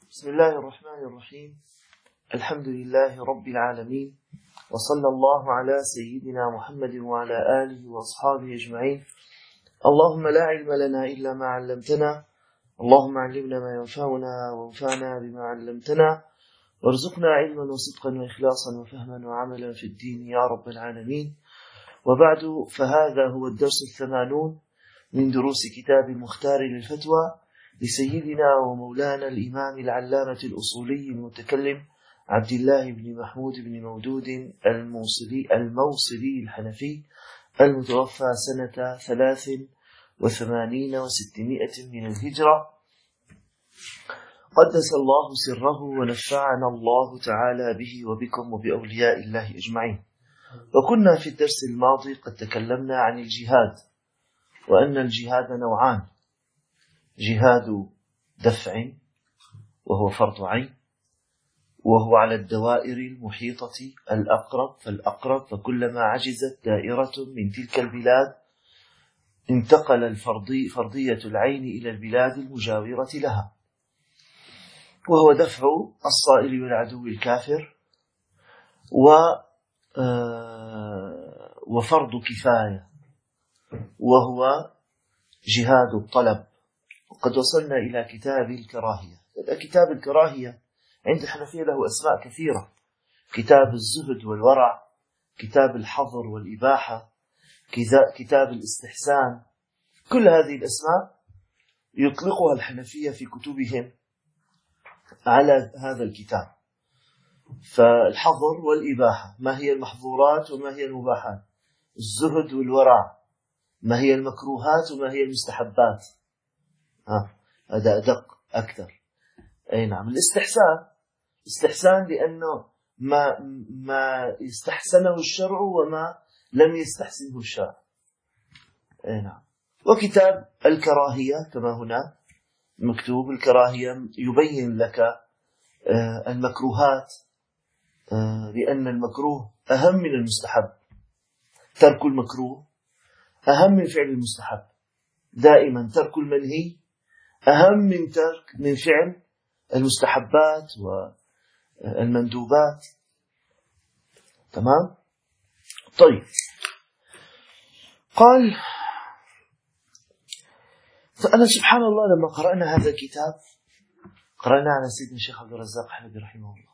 بسم الله الرحمن الرحيم. الحمد لله رب العالمين، وصلى الله على سيدنا محمد وعلى آله وأصحابه أجمعين. اللهم لا علم لنا إلا ما علمتنا، اللهم علمنا ما ينفعنا وانفعنا بما علمتنا، وارزقنا علما وصدقا وإخلاصا وفهما وعملا في الدين يا رب العالمين. وبعد، فهذا هو الدرس 80 من دروس كتاب المختار للفتوى لسيدنا ومولانا الإمام العلامة الأصولي المتكلم عبد الله بن محمود بن مودود الموصلي الحنفي، المتوفى سنة 83 و600 من الهجرة، قدس الله سره ونفعنا الله تعالى به وبكم وبأولياء الله أجمعين. وكنا في الدرس الماضي قد تكلمنا عن الجهاد، وأن الجهاد نوعان: جهاد دفع وهو فرض عين، وهو على الدوائر المحيطة الأقرب فالأقرب، فكلما عجزت دائرة من تلك البلاد انتقل فرضية العين إلى البلاد المجاورة لها، وهو دفع الصائل والعدو الكافر، وفرض كفاية وهو جهاد الطلب. وقد وصلنا إلى كتاب الكراهية. كتاب الكراهية عند الحنفية له أسماء كثيرة: كتاب الزهد والورع، كتاب الحظر والإباحة، كتاب الاستحسان. كل هذه الأسماء يطلقها الحنفية في كتبهم على هذا الكتاب. فالحظر والإباحة ما هي المحظورات وما هي المباحات، الزهد والورع ما هي المكروهات وما هي المستحبات. هذا أدق أكثر. أي نعم. الاستحسان لأنه ما استحسنه الشرع وما لم يستحسنه الشرع. أي نعم. وكتاب الكراهية كما هنا مكتوب: الكراهية يبين لك المكروهات، لأن المكروه أهم من المستحب. ترك المكروه أهم من فعل المستحب. دائما ترك المنهي أهم من فعل المستحبات والمندوبات. تمام؟ طيب، قال: فأنا سبحان الله لما قرأنا هذا الكتاب قرأنا على سيدنا الشيخ عبد الرزاق حلبي رحمه الله،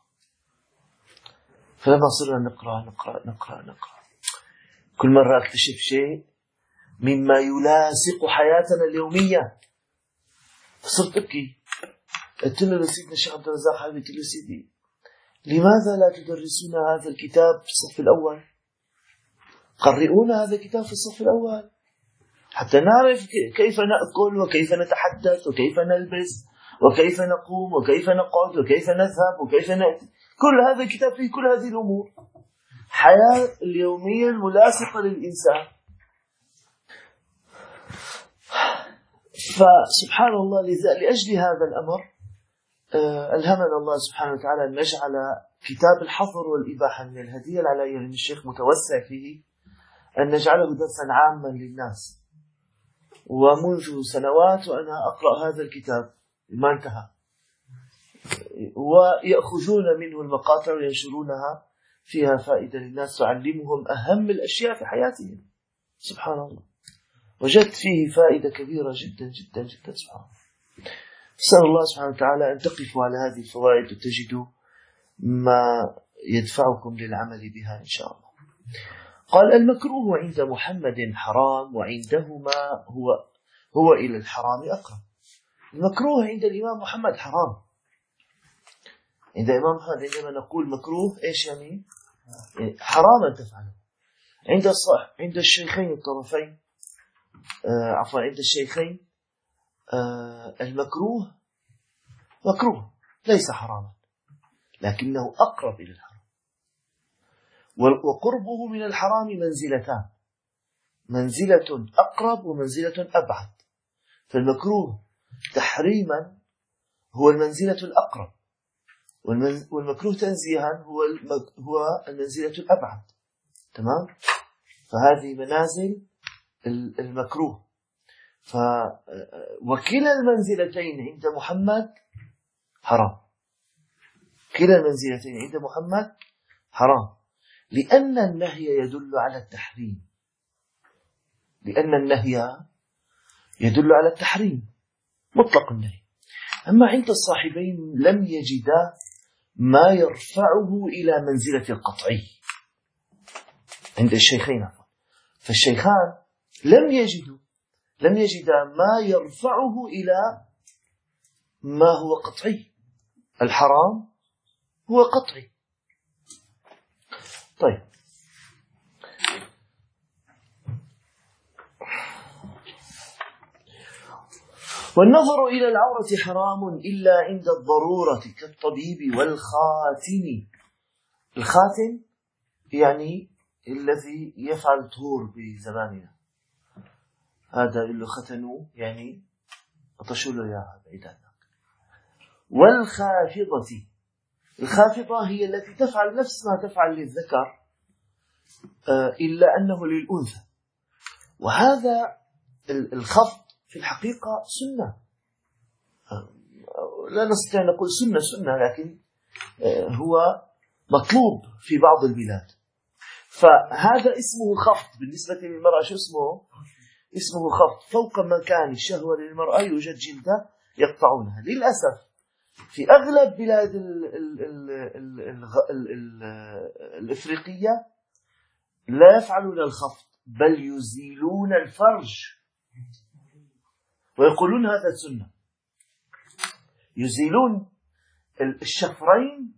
فلما صرنا نقرأ كل مرة أكتشف شيء مما يلاصق حياتنا اليومية، فصرت أبكي. قلت له لسيدنا الشيخ عبد الرزاق حلبي، قلت له: سيدي، لماذا لا تدرسون هذا الكتاب في الصف الأول؟ قرئونا هذا الكتاب في الصف الأول حتى نعرف كيف نأكل وكيف نتحدث وكيف نلبس وكيف نقوم وكيف نقعد وكيف نذهب وكيف نأتي. كل هذا الكتاب فيه كل هذه الأمور، حياة اليومية الملاصقة للإنسان. فسبحان الله، لأجل هذا الأمر ألهمنا الله سبحانه وتعالى أن نجعل كتاب الحظر والإباحة من الهدية العلائية، لأن الشيخ متوسع فيه، أن نجعله درسا عاما للناس. ومنذ سنوات وأنا أقرأ هذا الكتاب ما انتهى، ويأخذون منه المقاطع وينشرونها، فيها فائدة للناس تعلمهم أهم الأشياء في حياتهم. سبحان الله، وجدت فيه فائدة كبيرة جدا جدا جدا. سبحان الله. أسأل الله سبحانه وتعالى أن تقفوا على هذه الفوائد وتجدوا ما يدفعكم للعمل بها إن شاء الله. قال: المكروه عند محمد حرام، وعندهما هو إلى الحرام أقرب. المكروه عند الإمام محمد حرام. عند الإمام محمد عندما نقول مكروه إيش يعني؟ حراما تفعله. عند الشيخين الطرفين، عند الشيخين المكروه مكروه ليس حراما، لكنه أقرب إلى الحرام. وقربه من الحرام منزلتان: منزلة أقرب ومنزلة أبعد. فالمكروه تحريما هو المنزلة الأقرب، والمكروه تنزيها هو المنزلة الأبعد. تمام؟ فهذه منازل المكروه. وكلا المنزلتين عند محمد حرام. كلا المنزلتين عند محمد حرام، لأن النهي يدل على التحريم، لأن النهي يدل على التحريم مطلق النهي. أما عند الصاحبين لم يجدا ما يرفعه إلى منزلة القطعي، عند الشيخين فالشيخان لم يجدا ما يرفعه إلى ما هو قطعي، الحرام هو قطعي. طيب، والنظر إلى العورة حرام إلا عند الضرورة كالطبيب والخاتم. الخاتم يعني الذي يفعل طهور بزماننا، هذا اللي ختنوا يعني أطشوا له يا بعيداتنا. والخافضة، الخافضة هي التي تفعل نفس ما تفعل للذكر إلا أنه للأنثى. وهذا الخفض في الحقيقة سنة، لا نستطيع أن نقول سنة، لكن هو مطلوب في بعض البلاد. فهذا اسمه خفض بالنسبة للمرأة. شو اسمه خفض. فوق مكان الشهوة للمرأة يوجد جلدة يقطعونها. للأسف في أغلب بلاد الإفريقية لا يفعلون الخفض، بل يزيلون الفرج ويقولون هذا سنة. يزيلون الشفرين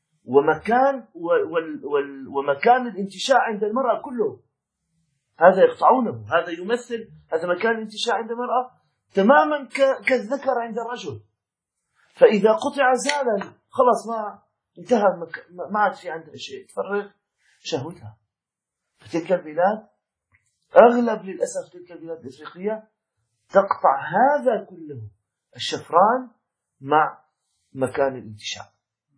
ومكان الانتشاء عند المرأة كله، هذا يقطعونه. هذا يمثل هذا مكان الانتشاء عند المرأة تماما كالذكر عند الرجل. فإذا قطع زال، خلاص ما انتهى، ما عاد في عندها شيء تفرغ شهوتها. فتلك البلاد للأسف تلك البلاد الإفريقية تقطع هذا كله، الشفران مع مكان الانتشاء.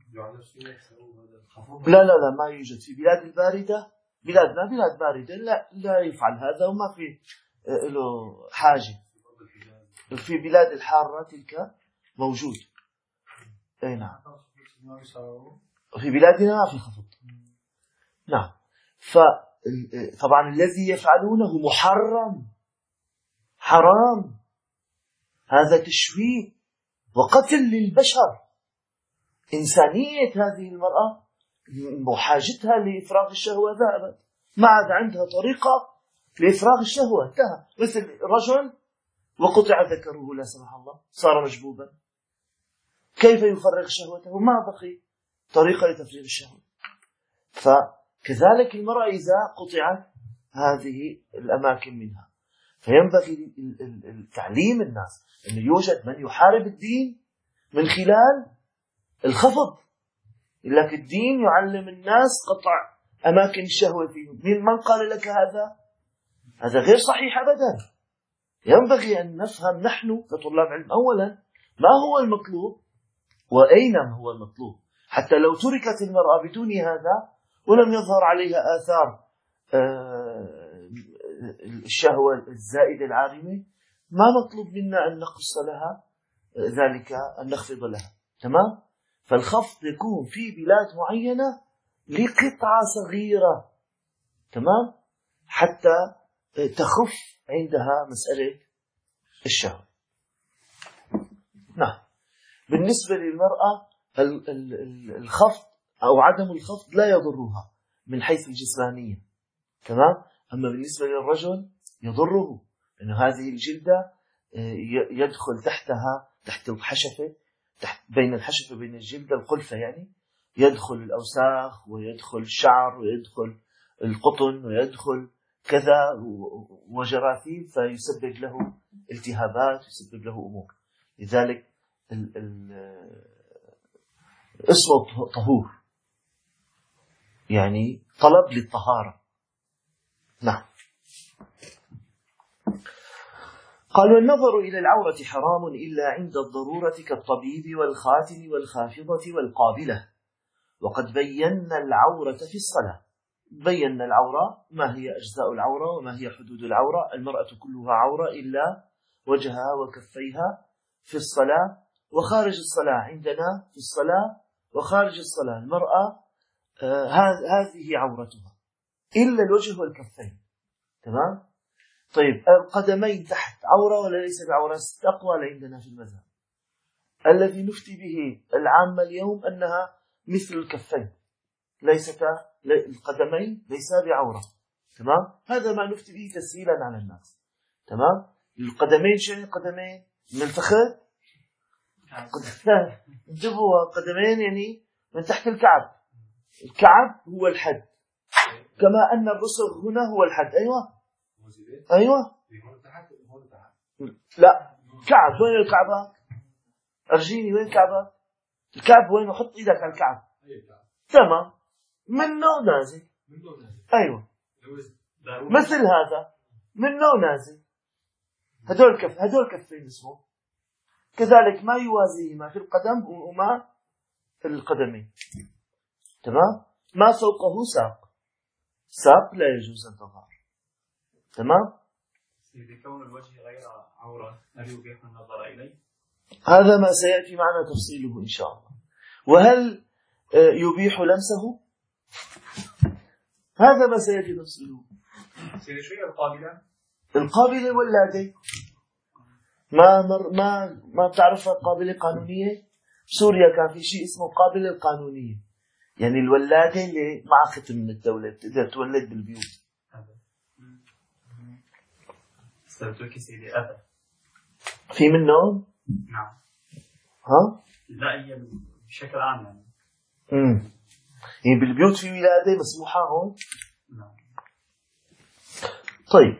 لا ما يوجد في بلاد الباردة. بلادنا بلاد باردة لا يفعل هذا، وما في له حاجة. في بلاد الحارة تلك موجود. أي نعم، في بلادنا ما في خفض. نعم. فطبعا الذي يفعلونه حرام، هذا تشويه وقتل للبشر. إنسانية هذه المرأة وحاجتها لإفراغ الشهوة ذهبت، ما عاد عندها طريقة لإفراغ الشهوة، انتهى. مثل رجل وقطع ذكره لا سمح الله، صار مجبوبا، كيف يفرغ شهوته؟ ما بقي طريقة لتفريغ الشهوة. فكذلك المرأة إذا قطعت هذه الأماكن منها، فينبغي تعليم الناس أن يوجد من يحارب الدين من خلال الخفض. لكن الدين يعلم الناس قطع أماكن الشهوة فيهم. من قال لك هذا غير صحيح أبدا. ينبغي أن نفهم نحن كطلاب علم أولا ما هو المطلوب وأين هو المطلوب، حتى لو تركت المرأة بدون هذا ولم يظهر عليها آثار الشهوة الزائدة العارمة، ما مطلوب منا أن نقص لها ذلك، أن نخفض لها. تمام؟ فالخفض يكون في بلاد معينة لقطعة صغيرة، تمام، حتى تخف عندها مسألة الشهوة. نعم. بالنسبة للمرأة الخفض أو عدم الخفض لا يضرها من حيث الجسمانية، تمام. أما بالنسبة للرجل يضره، لأن هذه الجلدة يدخل تحتها، تحت الحشفة، بين الحشفة وبين الجلدة القلفة، يعني يدخل الأوساخ ويدخل الشعر ويدخل القطن ويدخل كذا وجراثيم، فيسبب له التهابات ويسبب له أمور. لذلك اسمه طهور، يعني طلب للطهارة. نعم. قال: والنظر إلى العورة حرام إلا عند الضرورة كالطبيب والخاتم والخافضة والقابلة. وقد بينا العورة في الصلاة. بينا العورة، ما هي أجزاء العورة وما هي حدود العورة. المرأة كلها عورة إلا وجهها وكفيها في الصلاة، وخارج الصلاة عندنا في الصلاة وخارج الصلاة المرأة هذه عورتها إلا الوجه والكفين. تمام؟ طيب القدمين تحت عورة ولا ليس بعورة؟ أقوال عندنا في المذهب. الذي نفتي به العامة اليوم أنها مثل الكفين، القدمين ليسا بعورة. تمام؟ هذا ما نفتي به تسهيلا على الناس. تمام؟ القدمين شنو القدمين؟ من الفخذ انتبهوا، قدمين يعني من تحت الكعب. الكعب هو الحد، كما أن الرسغ هنا هو الحد. أيوة لا، كعب وين الكعبة؟ أرجيني وين كعبة؟ الكعب وين؟ حط إيدك على الكعب. تمام، منه نازل. أيوة مثل هذا منه نازل. هدول كفين اسمه. كذلك ما يوازيهما في القدم وما في القدمين. تمام؟ ما فوقه ساق لا يجوز أن تظهر. تمام؟ إذا كون الوجه غير عورة هل يبيح النظر إليه؟ هذا ما سيأتي معنا تفصيله إن شاء الله. وهل يبيح لمسه؟ هذا ما سيأتي تفصيله. شيء القابلة واللادة ما بتعرفها؟ القابلة قانونية. سوريا كان في شيء اسمه قابلة القانونية، يعني الولادة اللي مع ختم من الدولة بتقدر تولد بالبيوت. استبدوك سيدي أذى في منهم؟ نعم. ها؟ لا هي بشكل عام يعني. يعني بالبيوت في ولادة مسموحة هون؟ نعم. طيب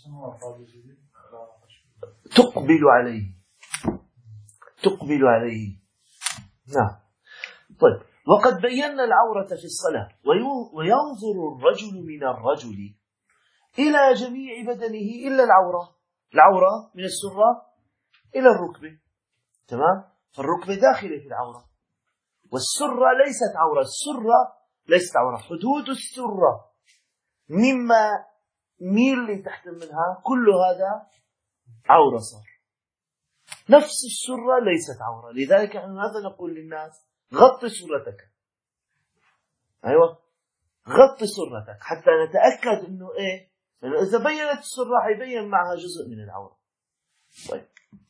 تقبل عليه. نعم. طيب وقد بينا العورة في الصلاة. وينظر الرجل من الرجل إلى جميع بدنه إلا العورة من السرة إلى الركبة. تمام؟ فالركبة داخلة في العورة، والسرة ليست عورة. السرة ليست عورة. حدود السرة مما ميل اللي تحت منها كل هذا عورة صار. نفس السرة ليست عورة. لذلك ماذا نقول للناس؟ غطي سرتك. أيوة، غطي سرتك حتى نتأكد إنه إيه، لأنه إذا بينت السرة حيبين معها جزء من العورة. طيب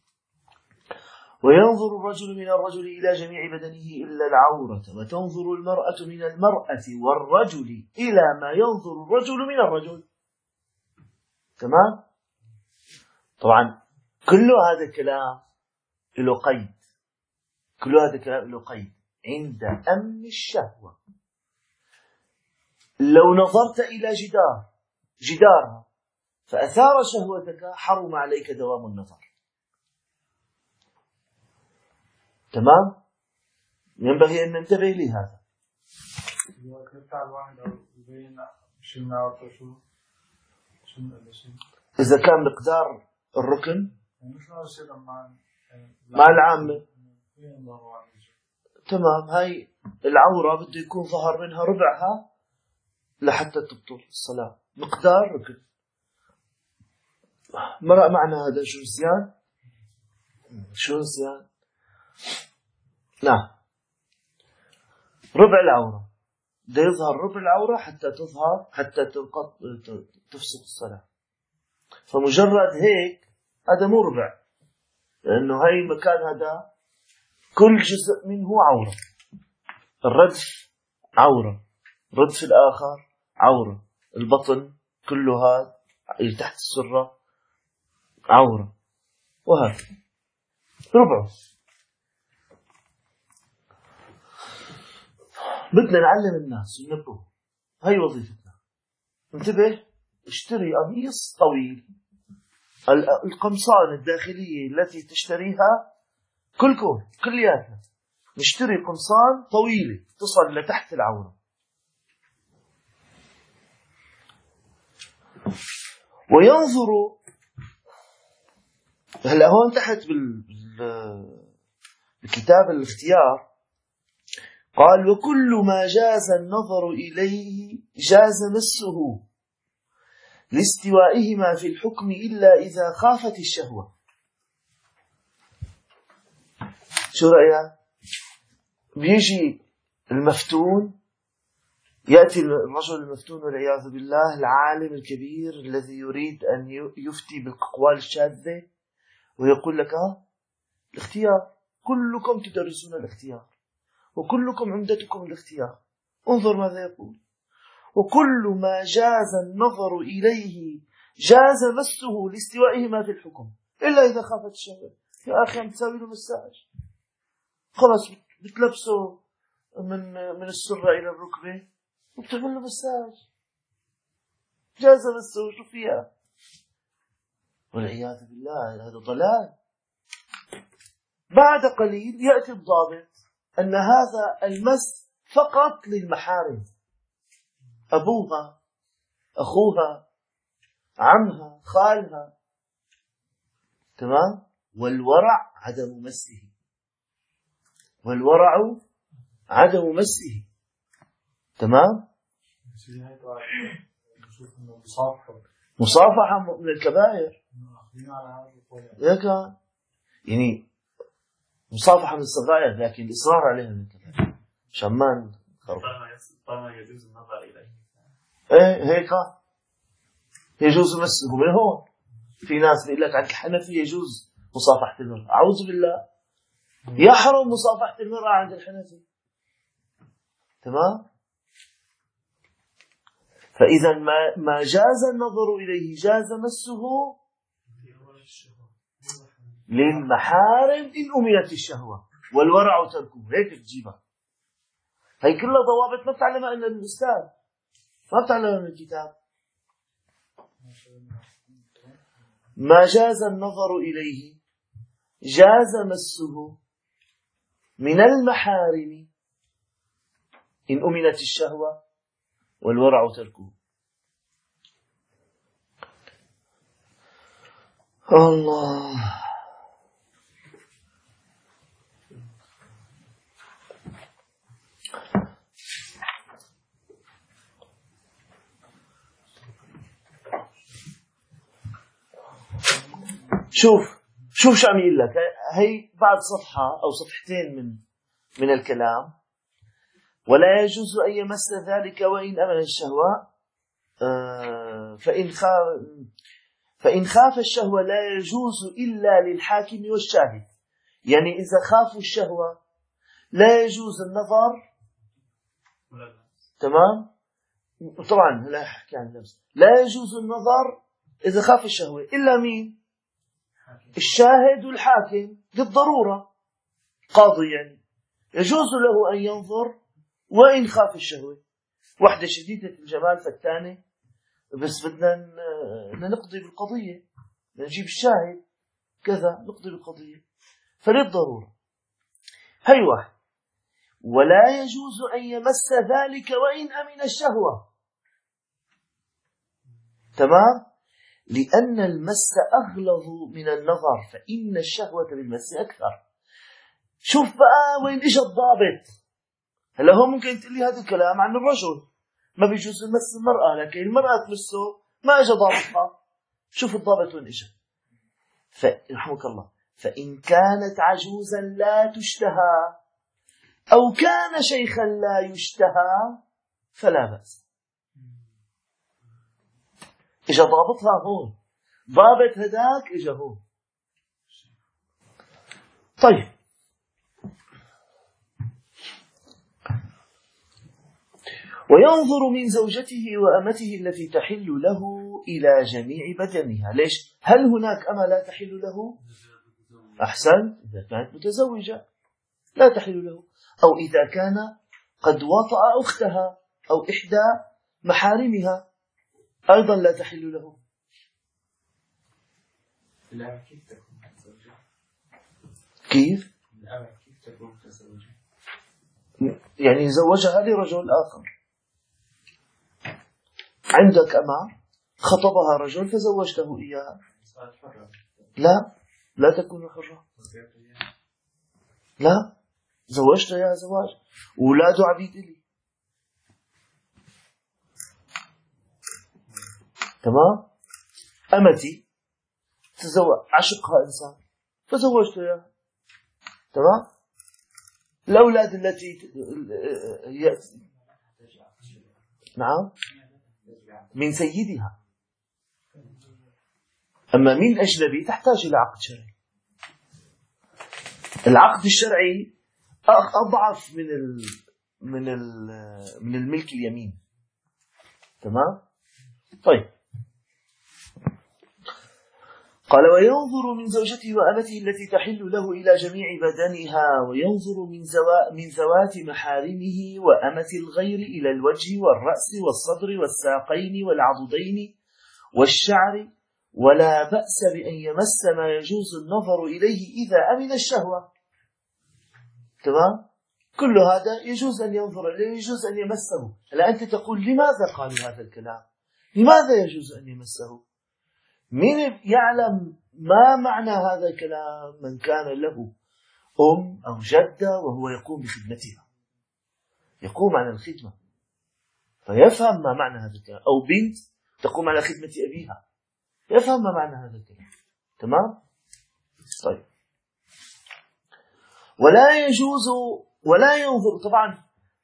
وينظر الرجل من الرجل إلى جميع بدنه إلا العورة، وتنظر المرأة من المرأة والرجل إلى ما ينظر الرجل من الرجل. تمام؟ طبعا كل هذا الكلام له قيد. عند أمن الشهوة لو نظرت إلى جدارها فأثار شهوتك حرم عليك دوام النظر. تمام؟ ينبغي أن ننتبه لهذا. إذا كان مقدار الركن مع العامة. تمام، هاي العورة بده يكون ظهر منها ربعها لحتى تبطل الصلاة. مقدار ركن. مرأة معنا هذا شو نسيان؟ نعم، ربع العورة بده يظهر ربع العورة حتى تفسد الصلاة. فمجرد هيك هذا مو ربع، لأنه هاي المكان هذا كل جزء منه عورة. الردف عورة، ردف الآخر عورة، البطن كله هذا اللي تحت السرة عورة، وهذا ربعه. بدنا نعلم الناس وننبههم، هاي وظيفتنا. انتبه، اشتري قميص طويل. القمصان الداخلية التي تشتريها كلياتنا نشتري قمصان طويلة تصل لتحت العورة. وينظر هلا هون تحت بالكتاب الاختيار قال وكل ما جاز النظر إليه جاز مسه لاستوائهما في الحكم إلا إذا خافت الشهوة. شو رأيك؟ بيجي المفتون، يأتي الرجل المفتون والعياذ بالله، العالم الكبير الذي يريد أن يفتي بالأقوال الشاذة، ويقول لك الاختيار، كلكم تدرسون الاختيار، وكلكم عمدتكم الاختيار، انظر ماذا يقول: وكل ما جاز النظر إليه جاز مسه لاستوائهما في الحكم، إلا إذا خافت الشهوة. يا أخي عم تساوي له مساج، خلاص بتلبسه من السرة إلى الركبة وبتعمل له مساج، جاز مسه، شو فيها؟ والعياذ بالله هذا ضلال. بعد قليل يأتي الضابط أن هذا المس فقط للمحارم، أبوها، أخوها، عمها، خالها، تمام؟ والورع عدم مسه، والورع عدم مسه، تمام؟ مصافحة من الكبائر، يعني مصافحة من الصغائر، لكن الإصرار عليها من الكبائر عشان ما نخرب. طالما يجوز النظر إليه. هيك يجوز مسه من هون. في ناس بيقول لك عند الحنفي يجوز مصافحة المرأة، أعوذ بالله، يحرم مصافحة المرأة عند الحنفي، تمام؟ فإذا ما جاز النظر إليه جاز مسه للمحارم إن أمنت الشهوة، والورع تركه. هيك تجيبها، هي كلها ضوابط ما بتعلمها إلا الأستاذ، ما بتعلمها من الكتاب. ما جاز النظر إليه جاز مسه من المحارم إن أمنت الشهوة، والورع تركه. الله. شوف شو عم يقول لك. هي بعد صفحة أو صفحتين من الكلام: ولا يجوز أن يمس ذلك وإن أمن الشهوة، فإن خاف الشهوة لا يجوز إلا للحاكم والشاهد. يعني إذا خافوا الشهوة لا يجوز النظر، تمام؟ طبعا لا أحكي عن نفسي، لا يجوز النظر إذا خاف الشهوة إلا مين؟ الشاهد والحاكم للضرورة، قاضي يعني يجوز له أن ينظر وإن خاف الشهوة. واحدة شديدة الجمال فتانة، بس بدنا نقضي بالقضية، نجيب الشاهد كذا، نقضي بالقضية، فللضرورة. هي واحد. ولا يجوز أن يمس ذلك وإن أمن الشهوة، تمام؟ لأن المس أغلظ من النظر، فإن الشهوة بالمس أكثر. شوف بقى وين إجا الضابط. هلا هو ممكن تقول لي هذا الكلام عن الرجل، ما بيجوز مس المرأة، لكن المرأة تمسه ما إجا ضابطها. شوف الضابط وين إجا. رحمك الله: فإن كانت عجوزا لا تشتهى أو كان شيخا لا يشتهى فلا بأس. إجا ضابطها هون، ضابط هداك إجا هون. طيب، وينظر من زوجته وأمته التي تحل له إلى جميع بدنها. ليش؟ هل هناك أمة لا تحل له؟ أحسن، إذا كانت متزوجة لا تحل له، أو إذا كان قد وطأ أختها أو إحدى محارمها أيضا لا تحل له. كيف؟ يعني زوجها لرجل آخر. عندك أمة خطبها رجل فزوجته إياها، لا تكون حرة، لا، زوجت إياها زواج، أولاده عبيد لي، تمام؟ أمتي تزوج، عشقها إنسان فزوجت إياها، تمام؟ الأولاد التي نعم من سيدها. أما من أجنبي تحتاج إلى عقد شرعي. العقد الشرعي أضعف من الملك اليمين. تمام؟ طيب. قال وينظر من زوجته وأمته التي تحل له إلى جميع بدنها، وينظر من ذوات محارمه وأمة الغير إلى الوجه والرأس والصدر والساقين والعضدين والشعر، ولا بأس بأن يمس ما يجوز النظر إليه إذا أمن الشهوة. تمام؟ كل هذا يجوز أن ينظر إليه، يجوز أن يمسه. هلا أنت تقول لماذا قالوا هذا الكلام؟ لماذا يجوز أن يمسه؟ من يعلم ما معنى هذا الكلام؟ من كان له أم أو جدة وهو يقوم بخدمتها، يقوم على الخدمة فيفهم ما معنى هذا الكلام، أو بنت تقوم على خدمة أبيها يفهم ما معنى هذا الكلام. تمام؟ طيب. ولا ينظر طبعا.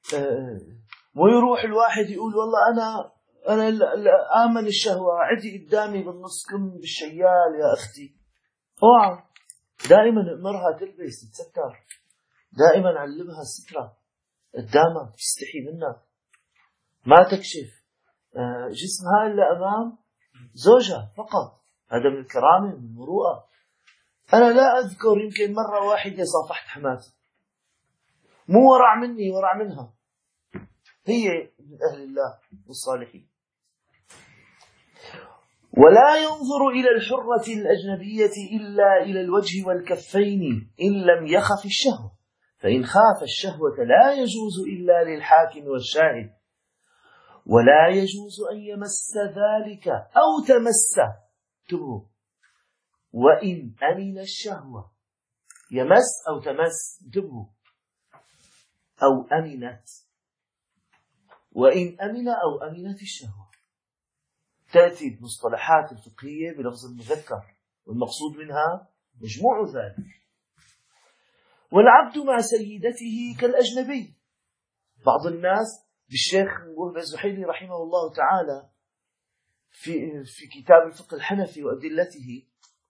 ويروح الواحد يقول والله أنا آمن الشهوة عندي قدامي بالنص كم بالشيال يا أختي. اوعى دائما أمرها تلبس تتستر، دائما علمها السترة قدامها تستحي منها، ما تكشف جسمها إلا أمام زوجها فقط. هذا من الكرامة من المروءة. أنا لا أذكر يمكن مرة واحدة صافحت حماتي، مو ورع مني ورع منها، هي من أهل الله والصالحين. ولا ينظر إلى الحرة الأجنبية إلا إلى الوجه والكفين إن لم يخف الشهوة، فإن خاف الشهوة لا يجوز إلا للحاكم والشاهد، ولا يجوز أن يمس ذلك أو تمسه. انتبهوا، وإن أمن الشهوة، يمس أو تمس، انتبهوا، أو أمنت، وإن أمن أو أمنت الشهوة. تأتي المصطلحات الفقهية بلفظ المذكر، والمقصود منها مجموع ذلك. والعبد مع سيدته كالأجنبي. بعض الناس بالشيخ وهب الزحيلي رحمه الله تعالى في كتاب الفقه الحنفي وأدلته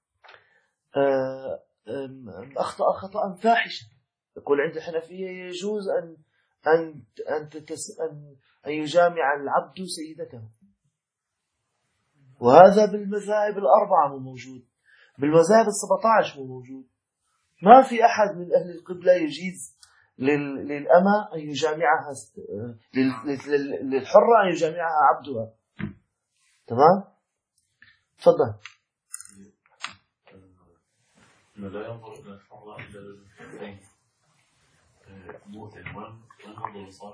أخطأ خطأ فاحشا. يقول عند الحنفية يجوز أن يجامع العبد سيدته، وهذا بالمذاهب الأربعة مو موجود، بالمذاهب 17 مو موجود. ما في أحد من أهل القبلة يجيز للأمة أن يجامعها، للحرة أن يجامعها عبدها. تمام؟ تفضل. لا ينظر إلى الحرة إلا للحرين موت وين هو صار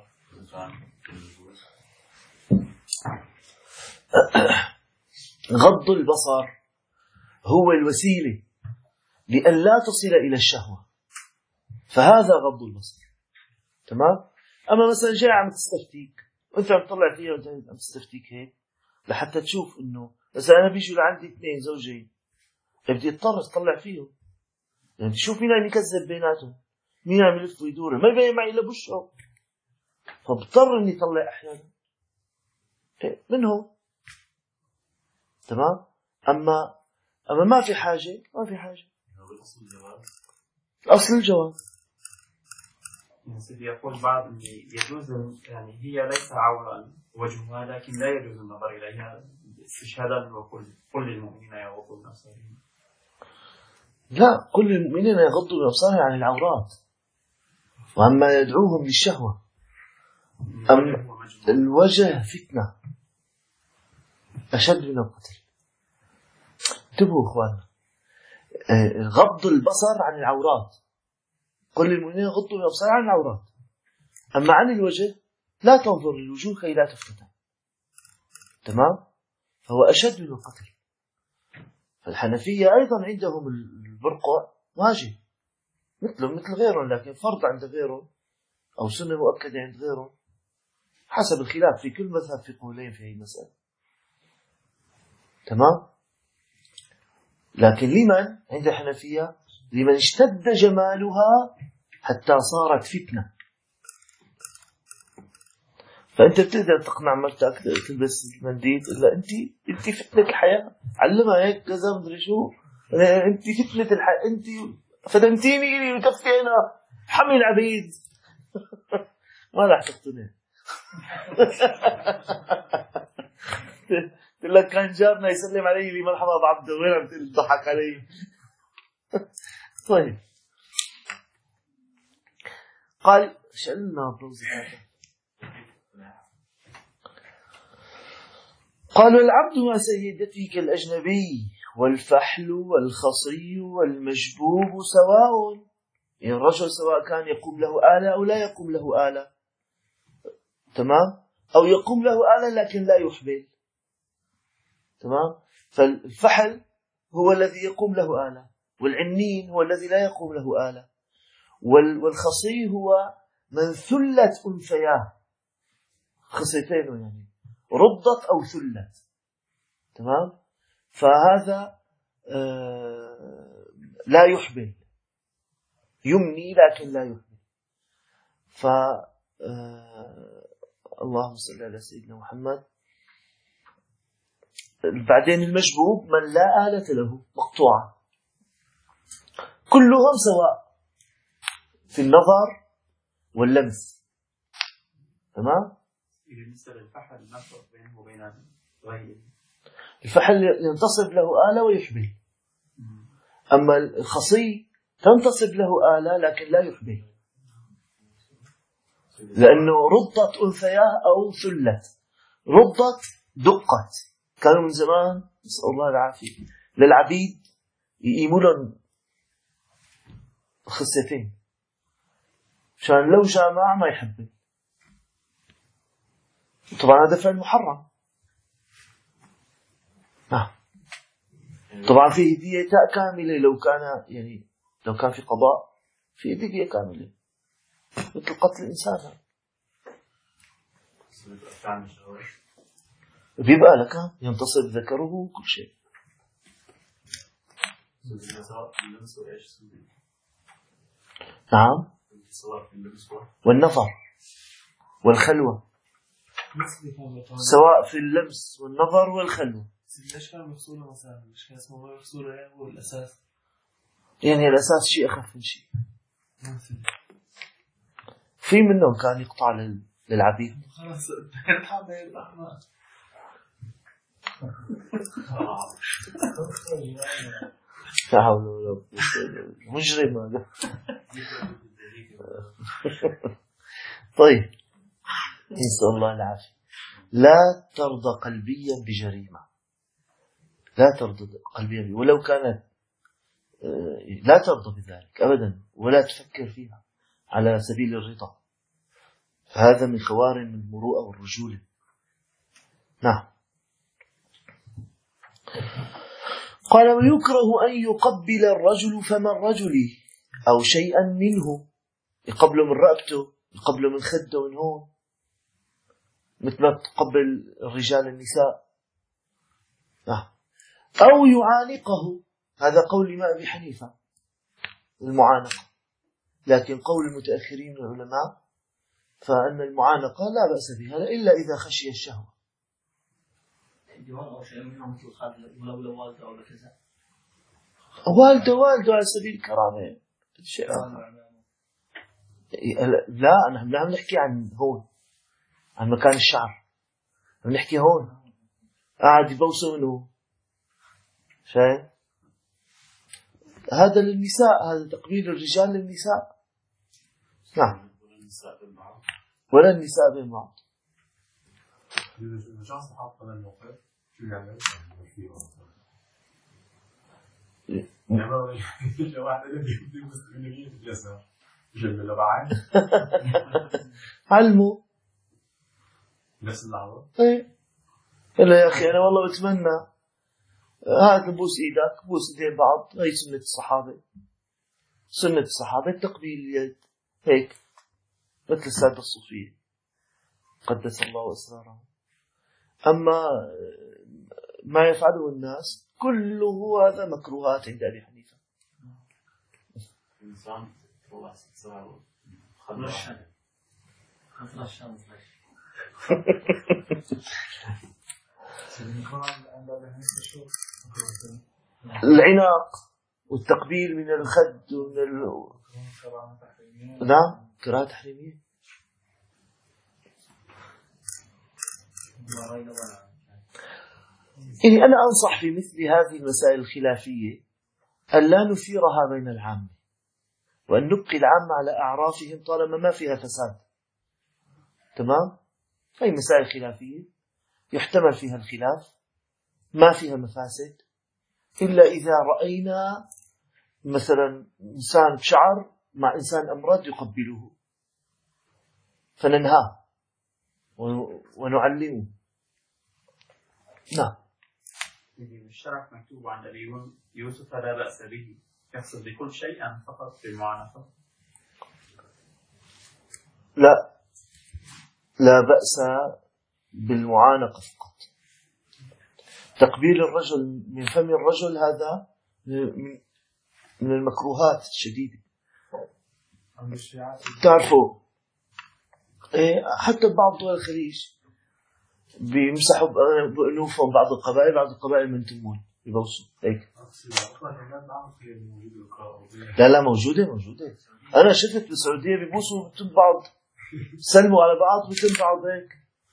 غض البصر هو الوسيلة لأن لا تصل إلى الشهوة، فهذا غض البصر. تمام؟ أما مثلا جاي عم تستفتيك وأنت عم تطلع فيها وأنت عم تستفتيك هيك لحتى تشوف إنه مثلا أنا بيجوا لعندي 2 زوجين، بدي اضطر تطلع فيهم، يعني تشوف مين عم يكذب بيناتهم، مين عم يلف ويدور، ما يبين معي إلا بشره، فبضطر إني أطلع أحيانا منهم. تمام؟ أما ما في حاجة، ما في حاجة. أصل الجواز سيدي يقول بعض يجوز، يعني هي ليس عورا وجهها، لكن لا يجوز النظر إليها استشهادا وكل المؤمنين يغضوا من أبصارهم. لا، كل المؤمنين يغضوا من أبصارهم عن العورات، وأما يدعوهم للشهوة. أما الوجه فتنة أشد من القتل. انتبهوا إخوانا، غض البصر عن العورات، كل المؤمنين يغضوا من أبصارهم عن العورات. أما عن الوجه لا تنظر للوجوه كي لا تفتن. تمام؟ فهو أشد من القتل. فالحنفية أيضا عندهم البرقع واجب مثل غيرهم، لكن فرض عند غيرهم أو سنة مؤكدة عند غيرهم حسب الخلاف في كل مذهب في قولين في هذه المسألة. تمام؟ لكن لمن عند الحنفية؟ لمن اشتد جمالها حتى صارت فتنة. فأنت بتقدر تقنع مرتك تلبس المنديل، إلا أنت فتنة الحياة، علمها هيك كذا مدري شو، أنت فتنة الحياة، أنت فتنتيني إلي وكفتي أنا حمل عبيد. ما راح تقتنع. قلت لك كان جارنا يسلم علي لي مرحبا ابو عبده، وين عم تضحك علي؟ طيب قال شلنا بروز هذا. قال العبد مع سيدته كالأجنبي والفحل والخصي والمجبوب سواء، يعني الرجل سواء كان يقوم له آلة أو لا يقوم له آلة، تمام، أو يقوم له آلة لكن لا يحبل، تمام. فالفحل هو الذي يقوم له آلة، والعنين هو الذي لا يقوم له آلة، والخصي هو من ثلت أنثياه، خصيتين يعني رضت أو ثلت، تمام. فهذا لا يحبل، يمني لكن لا يحبل. اللهم صل على سيدنا محمد. بعدين المجبوب من لا آلة له، مقطوعة، كلهم سواء في النظر واللمس، تمام. بالنسبة للفحل نفرق بينه وبين غيره. الفحل ينتصب له آلة ويحبل، أما الخصي تنتصب له آلة لكن لا يحبل، لأنه رضت أنثياه أو ثلت. رضت دقت، كانوا من زمان نسأل الله العافية للعبيد يقيموا لهم خصيتين عشان لو جامع ما يحبل. طبعا هذا فعل محرم. نعم. طبعا في هدية كاملة، لو كان في قضاء في هدية كاملة مثل قتل الإنسان، بيبقى لك ينتصب ذكره وكل شيء. نعم. والنظر والخلوة، سواء في اللمس والنظر والخلوة. ليش كان مفصولة مثلا؟ ليش كان اسمه مفصولة هو الأساس؟ يعني الأساس شيء أخف من شيء. في منهم كان يقطع للعبيد. خلاص حاضر الرحمن. لا حول ولا قوة إلا بالله، مجرم هذا. طيب نسأل الله العافية. لا ترضى قلبيا بجريمة، لا ترضى قلبيا، ولو كانت لا ترضى بذلك أبدا، ولا تفكر فيها على سبيل الرضا، فهذا من خوارم المروءة والرجولة. نعم. قال ويكره أن يقبل الرجل فم الرجل أو شيئا منه، يقبله من رأبته، يقبله من خده، من هون، مثل ما تقبل الرجال النساء. أو يعانقه، هذا قول الإمام أبي حنيفة المعانقة، لكن قول المتأخرين من العلماء فأن المعانقة لا بأس بها إلا إذا خشي الشهوة. أو شيء منهم مثل خالد ولا والده أو كذا، والده على سبيل الكرامة شيء لا، أنا عم نحكي عن هون، عن مكان الشعر، عم نحكي هون قاعد يبوسه منه، شايف؟ هذا للنساء، هذا تقبيل الرجال للنساء. نعم. ولا النساء بين بعض. علموا نفس اللحظة. طيب إلا يا أخي أنا والله بتمنى هات بوس إيدك، بوس إيدين بعض، هي سنة الصحابة. سنة الصحابة تقبيل اليد هيك مثل السادة الصوفية قدس الله أسرارهم. أما ما يفعله الناس كله هذا مكروهات عند أبي حنيفة. الإنسان والله 7 العناق والتقبيل من الخد نعم كراهة تحريمية. يعني أنا أنصح في مثل هذه المسائل الخلافية أن لا نثيرها بين العامة، وأن نبقي العامة على أعرافهم طالما ما فيها فساد. تمام؟ هي مسائل خلافية يحتمل فيها الخلاف، ما فيها مفاسد، إلا إذا رأينا مثلا إنسان بشعر مع إنسان أمرد يقبله فننهاه ونعلمه. نعم. الشرع مكتوب عند أبي يوسف لا بأس به، يحصل بكل شيء أم فقط بالمعانقة؟ لا بأس بالمعانقة فقط. تقبيل الرجل من فم الرجل هذا من المكروهات الشديدة. تعرفوا حتى بعض دول الخليج بيمسحوا بأنوفهم بعض القبائل من تمون يبوسوا هيك. لا موجودة. أنا شفت بالسعودية بيبوسوا بتم بعض، سلموا على بعض بتم بعض هيك.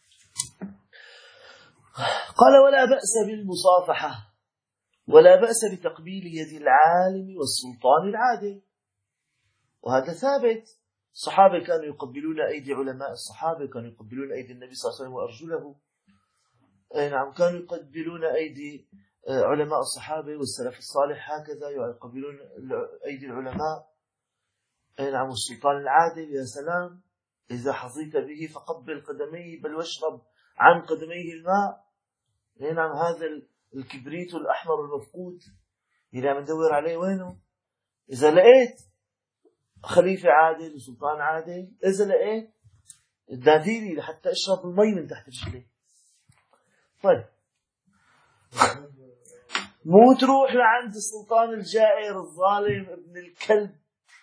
قال ولا بأس بالمصافحة، ولا بأس بتقبيل يد العالم والسلطان العادل، وهذا ثابت. الصحابة كانوا يقبلون أيدي علماء الصحابة، كانوا يقبلون أيدي النبي صلى الله عليه وسلم وأرجله. نعم، كانوا يقبلون أيدي علماء الصحابة والسلف الصالح، هكذا يقبلون أيدي العلماء. نعم، والسلطان العادل يا سلام، إذا حظيت به فقبل قدميه بل واشرب عن قدميه الماء. نعم، هذا الكبريت الأحمر المفقود إذا مندور عليه وينه؟ إذا لقيت خليفة عادل وسلطان عادل، إذا لقيت ناديلي لحتى أشرب المي من تحت رجلي. طيب مو تروح لعند السلطان الجائر الظالم ابن الكلب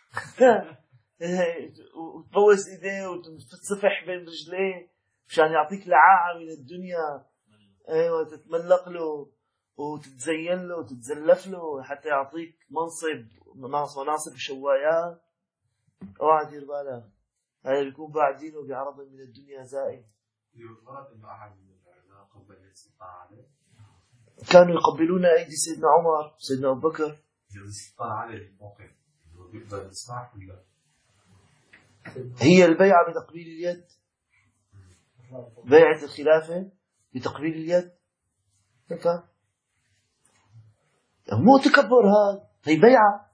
وتبوس ايديه وتتصفح بين رجليه مشان يعطيك لعاعة من الدنيا. ايوه، تتملق له وتتزين له وتتزلف له حتى يعطيك مناصب شوايات. اوعى دير بالك، هاي بيكون بعدينه بعرض من الدنيا زائد. كانوا يقبلون أيدي سيدنا عمر، سيدنا أبو بكر. هي البيعة بتقبيل اليد، بيعة الخلافة بتقبيل اليد. مو تكبر، هي بيعة.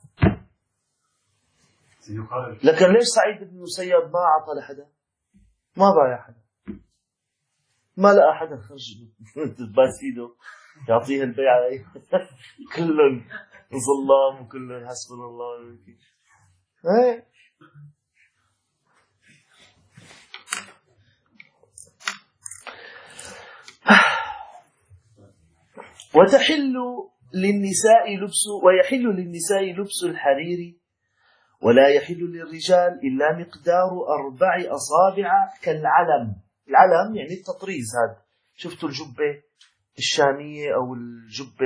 لكن ليش سعيد بن المسيب ما أعطى لحدا؟ ما بايع حدا، ما لقى حدا خرج باس ايده يعطيه البيعة. كلهم ظلام وكلهم حسبنا الله ونعم الوكيل. ويحل للنساء لبس الحرير، ولا يحل للرجال إلا مقدار 4 أصابع كالعلم. العلم يعني التطريز. هذا شفتوا الجبة الشامية أو الجبة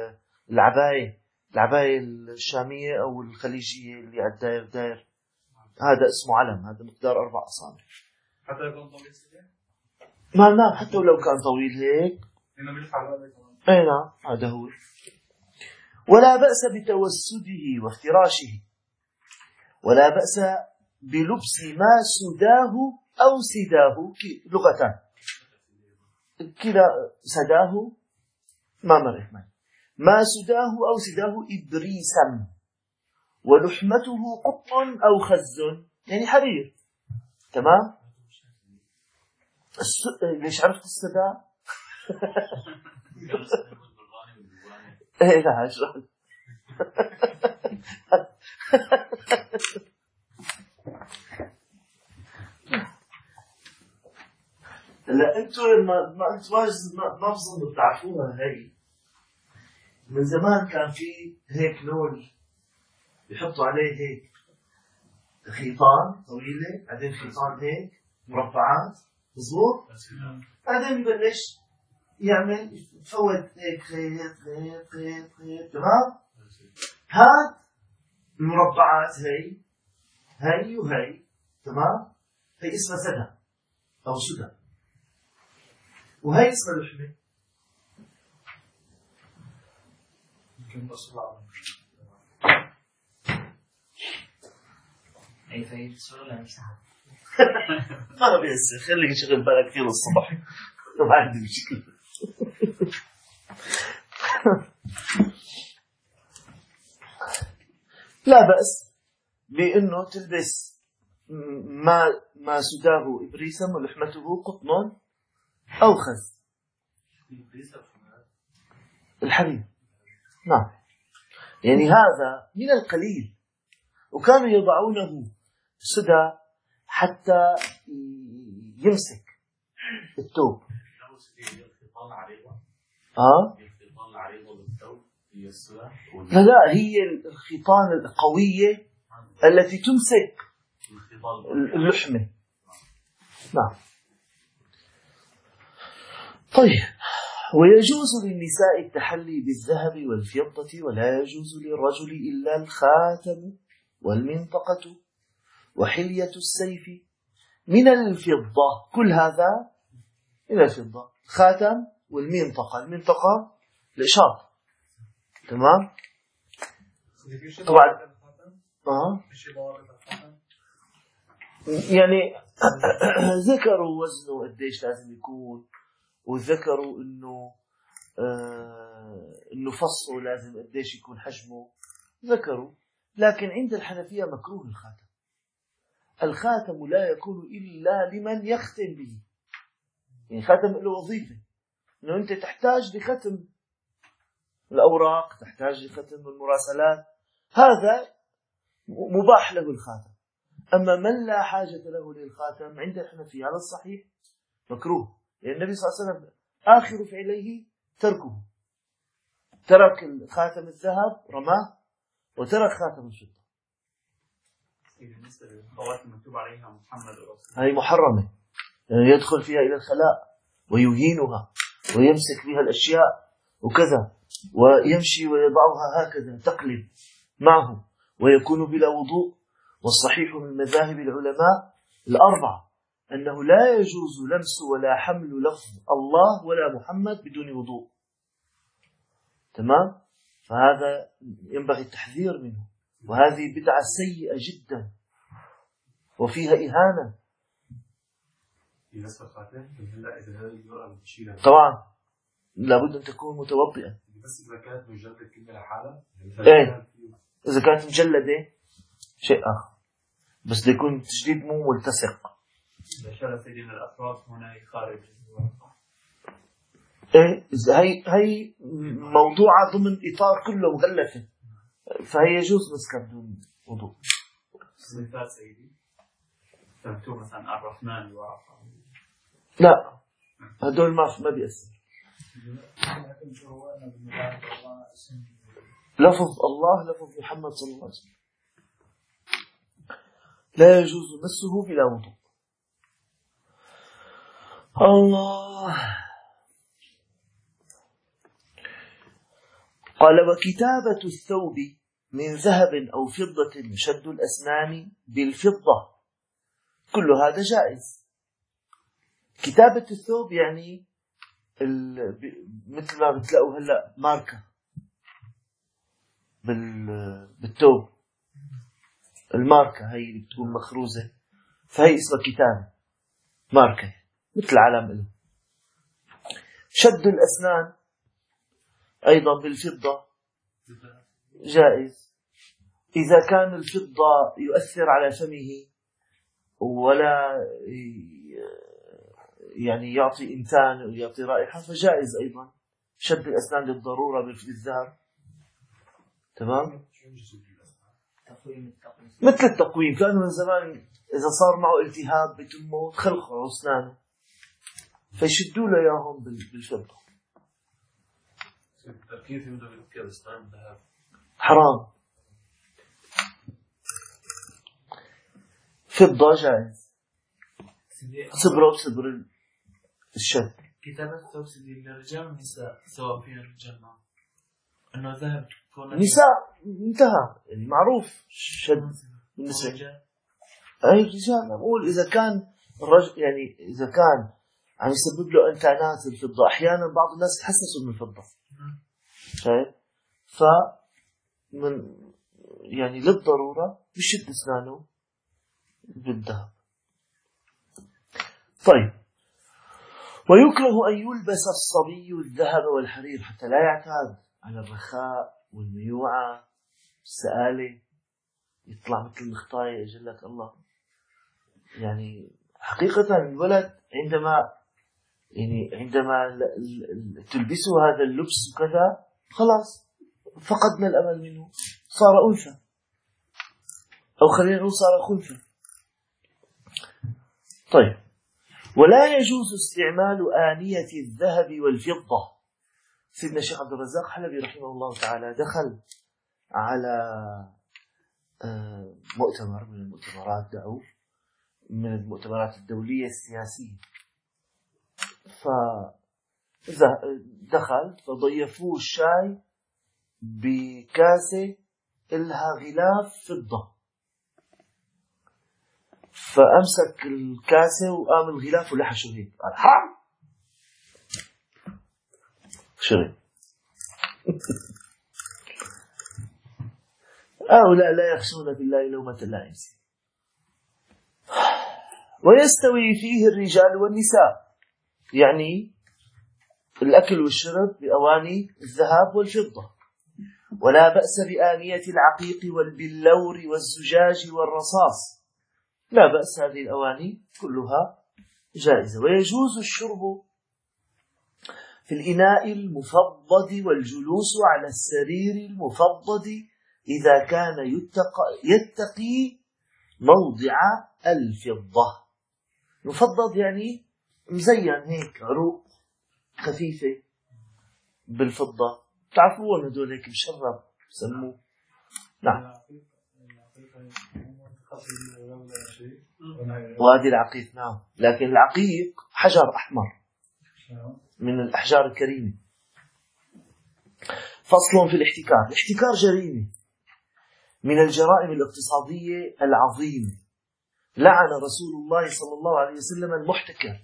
العباية الشامية أو الخليجية اللي على الداير، هذا اسمه علم. هذا مقدار 4 أصابع. حتى يكون طويل سريع؟ نعم، حتى ولو كان طويل هيك. نعم، هذا هو. ولا بأس بتوسده وافتراشه، ولا بأس بلبس ما سداه أو سداه. لغتان، كلا سداه ما مرح معي. ما سداه أو سداه إبريسا، ولحمته قطن أو خز، يعني حرير. تمام. ليش عرفت السداء؟ لا اشرح. لا انتوا ما بظن بتعرفوها. هي من زمان كان في هيك نول يحطوا عليه هيك خيطان طويلة، بعدين خيطان هيك مربعات، مظبوط؟ بعدين ببلش يعمل يفوت هيك خيط خيط خيط خيط، تمام؟ هاد المربعات هي وهي، تمام؟ هي اسمها سدى أو سدى، وهي اسمها لحمة. يمكن بصراحة أي فايدة سؤال نفسها. ما بيأثر، خليك تشغل بالك كثير الصبح، ما عندي مشكلة. لا بأس بأنه تلبس ما سداه إبريسا ولحمته قطن أو خز. الحرير، نعم. يعني هذا من القليل، وكانوا يضعونه سدى حتى يمسك الثوب. لا هي الخيطان القوية التي تمسك اللحمة. نعم. طيب، ويجوز للنساء التحلي بالذهب والفضة، ولا يجوز للرجل إلا الخاتم والمنطقة وحلية السيف من الفضة. كل هذا من الفضة. الخاتم والمنطقة، المنطقة الإشارة، تمام. طبعا يعني ذكروا وزنه قديش لازم يكون، وذكروا انه فصه لازم قديش يكون حجمه، ذكروا. لكن عند الحنفية مكروه الخاتم. الخاتم لا يكون إلا لمن يختم به. يعني خاتم له وظيفة، انه انت تحتاج لختم الأوراق، تحتاج لختم المراسلات، هذا مباح له الخاتم. أما من لا حاجة له للخاتم عند الحنفية على الصحيح مكروه، لأن النبي صلى الله عليه وسلم آخر فعله تركه، ترك خاتم الذهب رماه وترك خاتم الفضة. بالنسبة للخواتم مكتوب عليها محمد رسول، هذه محرمة، يعني يدخل فيها إلى الخلاء ويهينها ويمسك بها الأشياء وكذا، ويمشي ويضعها هكذا تقلب معه ويكون بلا وضوء. والصحيح من مذاهب العلماء الأربعة أنه لا يجوز لمس ولا حمل لفظ الله ولا محمد بدون وضوء، تمام. فهذا ينبغي التحذير منه، وهذه بدعة سيئة جدا وفيها إهانة. طبعا لابد أن تكون متوضئا. بس إذا كانت مجلدة كلمة لحالها، إيه، إذا كانت مجلدة شيء آخر، بس يكون تجديد مو ملتصق. إذا شال سيدنا الأطراف هنا خارج. إيه، هي موضوعة ضمن إطار كله مغلفة، فهي يجوز مسكها بدون وضوء. صفات سيدي مكتوب مثلا الرحمن وعفا، لا هدول ما بيأثر. لفظ الله لفظ محمد صلى الله عليه وسلم لا يجوز مسه بلا وضوء. الله. قال: وكتابة الثوب من ذهب أو فضة يشد الأسنان بالفضة، كل هذا جائز. كتابة الثوب يعني مثل ما بتلاقوا هلأ ماركة بالثوب، الماركة هي اللي بتكون مخروزة، فهي اسمها كتابة، ماركة مثل علم له. شد الأسنان أيضا بالفضة جائز، إذا كان الفضة يؤثر على فمه ولا يعني يعطي إنتان ويعطي رائحة فجائز أيضا شد الأسنان للضرورة بالذهب، تمام. مثل التقويم، كانوا من زمان إذا صار معه التهاب بتمه تخلقوا أسنانه فيشدوا له إياهم بالفضة. كيف يبدأ بالكير أسنان ذهب؟ حرام. فضة جائز، صبرة وصبر الشد. كتابة الثوب سيدي للرجال والنساء سواء فيها الرجال معه، أنه ذهب نساء انتهى، يعني معروف شد بالنسبة أي الرجال. أقول إذا كان الرجل يعني إذا كان عم يسبب له انتعنات الفضة، أحيانا بعض الناس تحسسوا من الفضة، شايف؟ فمن يعني للضرورة بشد أسنانه بالذهب. طيب، ويكره أن يلبس الصبي الذهب والحرير حتى لا يعتاد على الرخاء والميوعة السآلة، يطلع مثل المخطاية أجلك الله. يعني حقيقة الولد عندما تلبسه هذا اللبس وكذا خلاص فقدنا الأمل منه، صار أنثى، أو خلينا نقول صار خنثى. طيب، ولا يجوز استعمال آنية الذهب والفضة. سيدنا الشيخ عبد الرزاق حلبي رحمه الله تعالى دخل على مؤتمر من المؤتمرات، دعوه من المؤتمرات الدولية السياسية، فدخل فضيفوه الشاي بكاسة إلها غلاف فضة، فأمسك الكاسة وقام الغلاف ولحشه هيك، قال حرام، شرب. هؤلاء لا يخشون بالله لومة لائم. ويستوي فيه الرجال والنساء، يعني الأكل والشرب بأواني الذهب والفضة. ولا بأس بآنية العقيق والبلور والزجاج والرصاص، لا بأس، هذه الأواني كلها جائزة. ويجوز الشرب في الإناء المفضد والجلوس على السرير المفضد إذا كان يتقي موضع الفضة. مفضد يعني مزين هيك، عروق خفيفة بالفضة، تعرفون هدول هيك مشرب سموه. نعم، وادي العقيق. نعم، لكن العقيق حجر أحمر من الأحجار الكريمة. فصل في الاحتكار. الاحتكار جريمة من الجرائم الاقتصادية العظيمة. لعن رسول الله صلى الله عليه وسلم المحتكر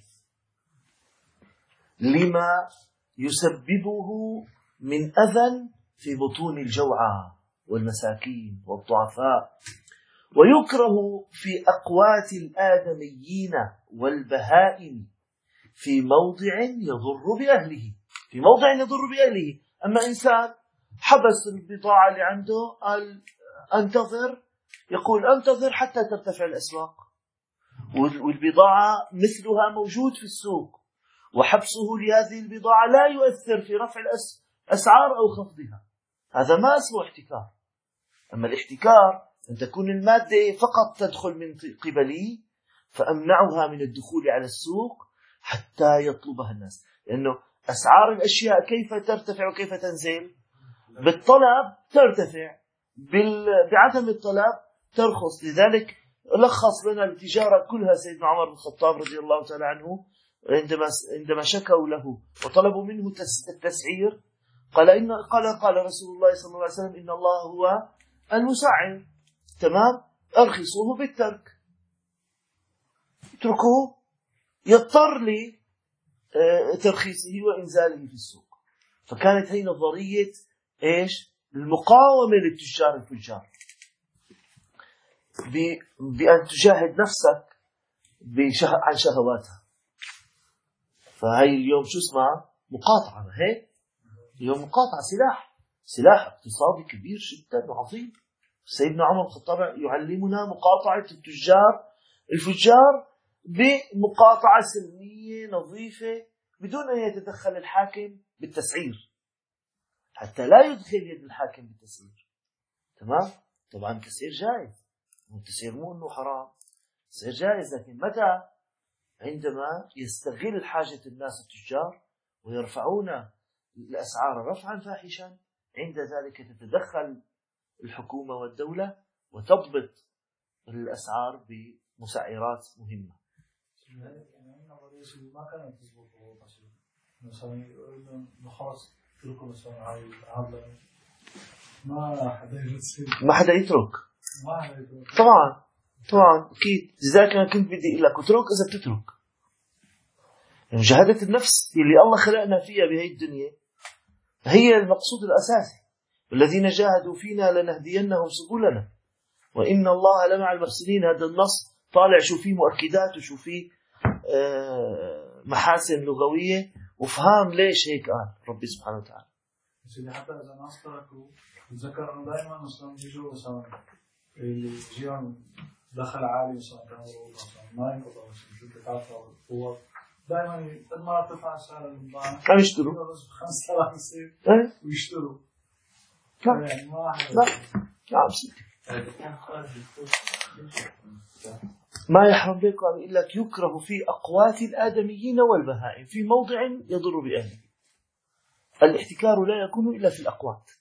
لما يسببه من أذى في بطون الجوعى والمساكين والضعفاء. ويكره في أقوات الآدميين والبهائم في موضع يضر بأهله، في موضع يضر بأهله. أما إنسان حبس البضاعة اللي عنده، قال أنتظر، يقول أنتظر حتى ترتفع الأسواق، والبضاعة مثلها موجود في السوق، وحبسه لهذه البضاعة لا يؤثر في رفع الأسعار أو خفضها، هذا ما اسمه احتكار. أما الاحتكار أن تكون المادة فقط تدخل من قبلي فأمنعها من الدخول على السوق حتى يطلبها الناس، لأنه أسعار الأشياء كيف ترتفع وكيف تنزل؟ بالطلب ترتفع، بعدم الطلب ترخص. لذلك لخص لنا التجارة كلها سيدنا عمر بن الخطاب رضي الله تعالى عنه عندما شكوا له وطلبوا منه التسعير، قال رسول الله صلى الله عليه وسلم إن الله هو المسعر، تمام، أرخصوه بالترك، اتركوه يضطر لترخيصه وإنزاله في السوق. فكانت هي نظرية إيش؟ المقاومة للتجار الفجار، بأن تجاهد نفسك عن شهواتها. فهي اليوم شو اسمها؟ مقاطعة. هيك اليوم مقاطعة سلاح اقتصادي كبير جدا وعظيم. سيدنا عمر بن الخطاب يعلمنا مقاطعة الفجار بمقاطعة سلمية نظيفة بدون أن يتدخل الحاكم بالتسعير، حتى لا يدخل يد الحاكم بالتسعير. تمام؟ طبعا التسعير جائز، التسعير مو أنه حرام، التسعير جائز، لكن متى؟ عندما يستغل حاجة الناس التجار ويرفعون الأسعار رفعا فاحشا، عند ذلك تتدخل الحكومة والدولة وتضبط الأسعار مسعرات مهمة. ما كانت تزبط مثلا خلاص تركوا مثلا على العضلة ما حدا يترك طبعا أكيد. لذلك أنا كنت بدي أقول لك اترك إذا بتترك. مجاهدة النفس اللي الله خلقنا فيها بهي الدنيا هي المقصود الأساسي. والذين جاهدوا فينا لنهدينهم سبلنا وإن الله لمع المحسنين. هذا النص طالع شو فيه مؤكدات وشو فيه محاسن لغوية وفهام ليش هيك قال ربي سبحانه وتعالى. حتى إذا الناس تركوا تذكر أنه دائما مثلا بيجوا مثلا اللي جيهم دخل عالي مثلا ما ينقطع مثلا بتعرف القوة دائما ما ترفع سعر البضاعة كم يشتروا 5000 يصير ويشتروا. يعني ما يحرم بكم أن يقول لك يكره في أقوات الآدميين والبهائم في موضع يضر بأهله. الاحتكار لا يكون إلا في الأقوات.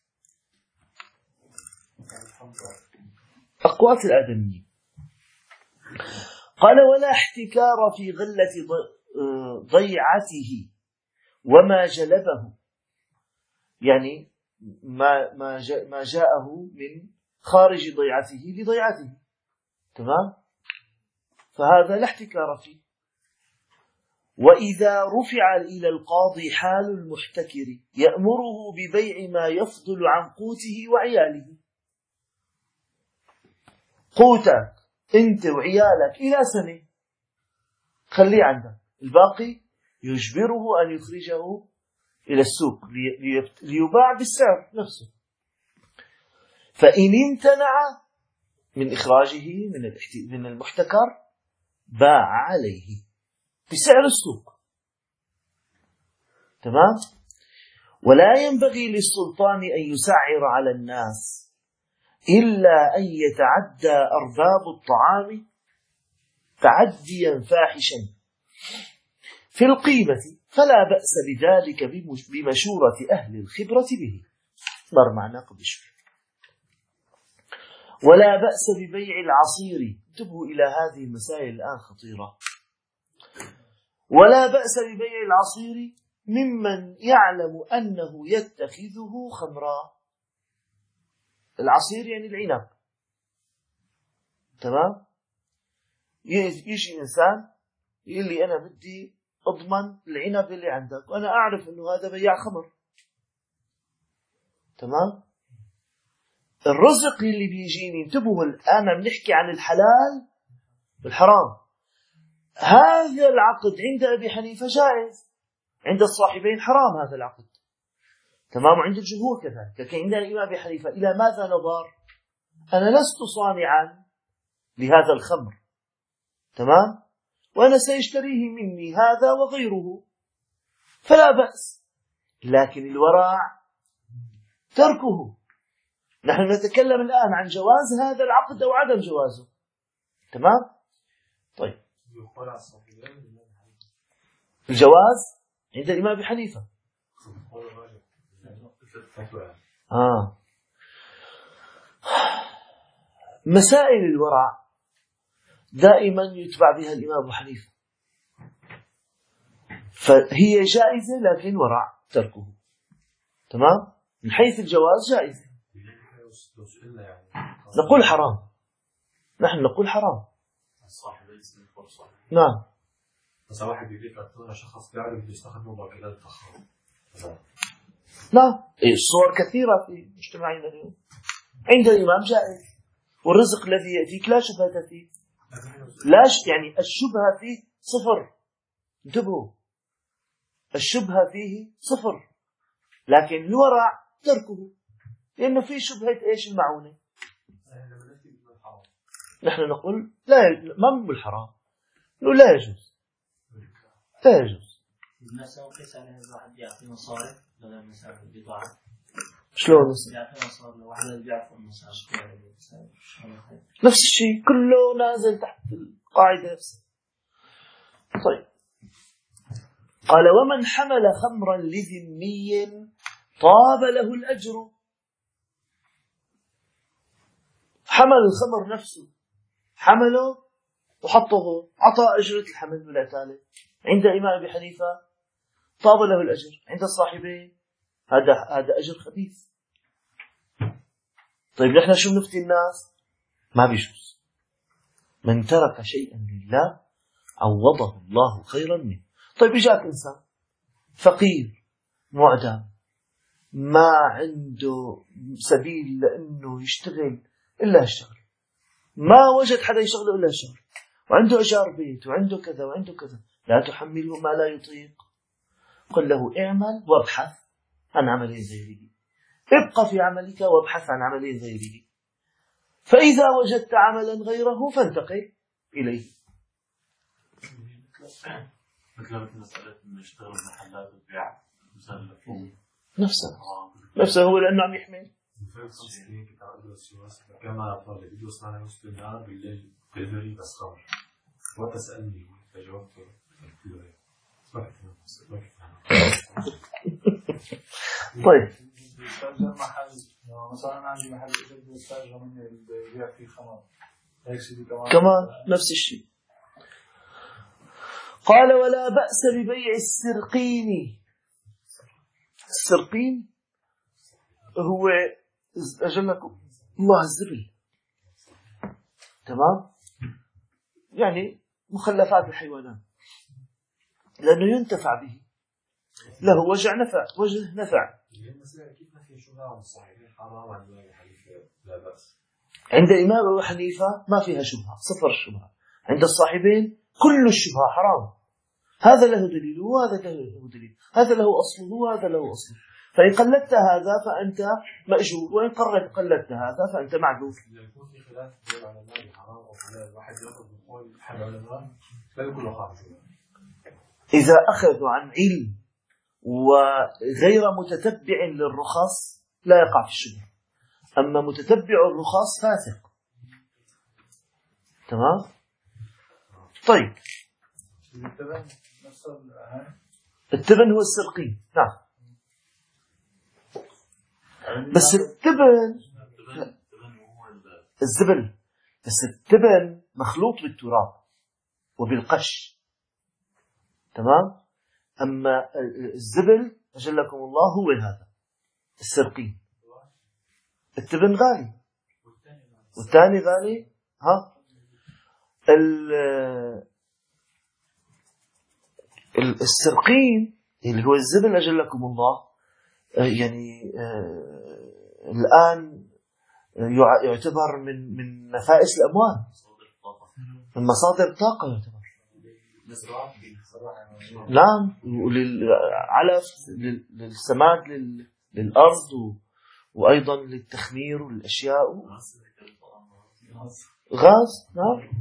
أقوات الآدميين. قال ولا احتكار في غلة ضيعته وما جلبه، يعني ما جاءه من خارج ضيعته لضيعته. تمام؟ فهذا لا احتكار فيه. وإذا رفع إلى القاضي حال المحتكر يأمره ببيع ما يفضل عن قوته وعياله. قوتك أنت وعيالك إلى سنة خليه عندك، الباقي يجبره أن يخرجه إلى السوق ليباع بالسعر نفسه. فإن امتنع من إخراجه من المحتكر باع عليه بسعر السوق. تمام؟ ولا ينبغي للسلطان أن يسعر على الناس إلا أن يتعدى أرباب الطعام تعديا فاحشا في القيمة، فلا بأس بذلك بمشورة أهل الخبرة به. مر معنا قبل شوي. ولا بأس ببيع العصير. انتبهوا إلى هذه المسائل الآن خطيرة. ولا بأس ببيع العصير ممن يعلم أنه يتخذه خمرا. العصير يعني العنب. تمام؟ يجي إنسان يقول لي أنا بدي أضمن العنب اللي عندك وأنا أعرف أنه هذا بياع خمر. تمام؟ الرزق اللي بيجيني، انتبهوا الآن بنحكي عن الحلال والحرام. هذا العقد عند أبي حنيفة جائز، عند الصاحبين حرام هذا العقد. تمام؟ وعند الجمهور كذلك. لكن عند الإمام أبي حنيفة إلى ماذا نظر؟ أنا لست صانعا لهذا الخمر، تمام؟ وأنا سيشتريه مني هذا وغيره، فلا بأس. لكن الورع تركه. نحن نتكلم الآن عن جواز هذا العقد أو عدم جوازه. تمام؟ طيب، الجواز عند الإمام أبي حنيفة. مسائل الورع دائما يتبع بها الإمام أبو حنيفة، فهي جائزة لكن ورع تركه. تمام؟ من حيث الجواز جائزة. نقول حرام، نحن نقول حرام. نعم. بس واحد بيبيع كرتونة شخص بيعرف يستخدمه باكلات فخمة. نعم، الصور كثيرة في مجتمعنا اليوم. عند الإمام جائز، والرزق الذي يأتيك لا شبهة فيه. يعني الشبهة فيه صفر. انتبهوا، الشبهة فيه صفر، لكن الورع تركه، لأنه فيه شبهة إيش؟ المعونة. نحن نقول لا، ما من الحرام، نقول لا يجوز، لا يجوز. مثلا كيف الواحد يعطي مصاري بدل مثلا بضاعة؟ شلون؟ يعطي مصاري لواحد اللي بيعرف المصاري. نفس الشيء، كله نازل تحت القاعدة نفسها. طيب، قال ومن حمل خمرا لذمي طاب له الأجر. حمل الخمر نفسه، حمله وحطه هون، عطى أجرة الحمل والعتالة. عند إمام أبي حنيفة طاب له الأجر، عند الصاحبين هذا أجر خبيث. طيب نحن شو نفتي الناس؟ ما بيجوز. من ترك شيئا لله عوضه الله خيرا منه. طيب إجاك إنسان فقير معدم ما عنده سبيل لأنه يشتغل إلا يشتغل، ما وجد حدا يشغله إلا يشتغل، وعنده إيجار بيت وعنده كذا وعنده كذا، لا تحمله ما لا يطيق. قل له اعمل وابحث عن عمل غيره، ابقى في عملك وابحث عن عمل غيره، فإذا وجدت عملا غيره فانتقل إليه. مثل مسألة إنه يشتغل محلات وبيع مثلا لفوم نفسه هو لأنه عم يحمل. كما قال يدرس معنا يوسف النهار بالليل دليفري بس خمر، وتسألني فجاوبت طيب بيستأجر محل، مثلا أنا عندي محل إجل بيستأجر مني اللي يبيع فيه خمر، هيك سيدي كمان نفس الشيء. قال ولا بأس ببيع السرقين. السرقين هو أجلكم الله الزبل، تمام؟ يعني مخلفات الحيوانات، لأنه ينتفع به، له وجه نفع. عند الإمام أبي حنيفة ما فيها شبهة، صفر الشبهة. عند الصاحبين كل الشبهة حرام. هذا له دليل وهذا له دليل، هذا له أصله وهذا له أصله. فإن قلدت هذا فأنت مأجور، وإن قلدت هذا فأنت معذور. يكون في خلاف بين العلماء حرام أو حلال، واحد يأخذ من قول أحد العلماء لا يكون له خارج. إذا أخذوا عن علم وغير متتبع للرخص لا يقع في الشبهة، أما متتبع الرخص فاسق. تمام؟ طيب التبن هو السرقين، نعم. بس التبن الزبل، بس التبن مخلوط بالتراب وبالقش، تمام. أما الزبل أجلكم الله هو هذا السرقين. التبن غالي والثاني غالي. ها السرقين اللي هو الزبل أجلكم الله يعني الآن يعتبر من نفائس الأموال، من مصادر الطاقة يعتبر. نعم، وللعلف للسماد للأرض، وأيضا للتخمير والأشياء، غاز. نعم.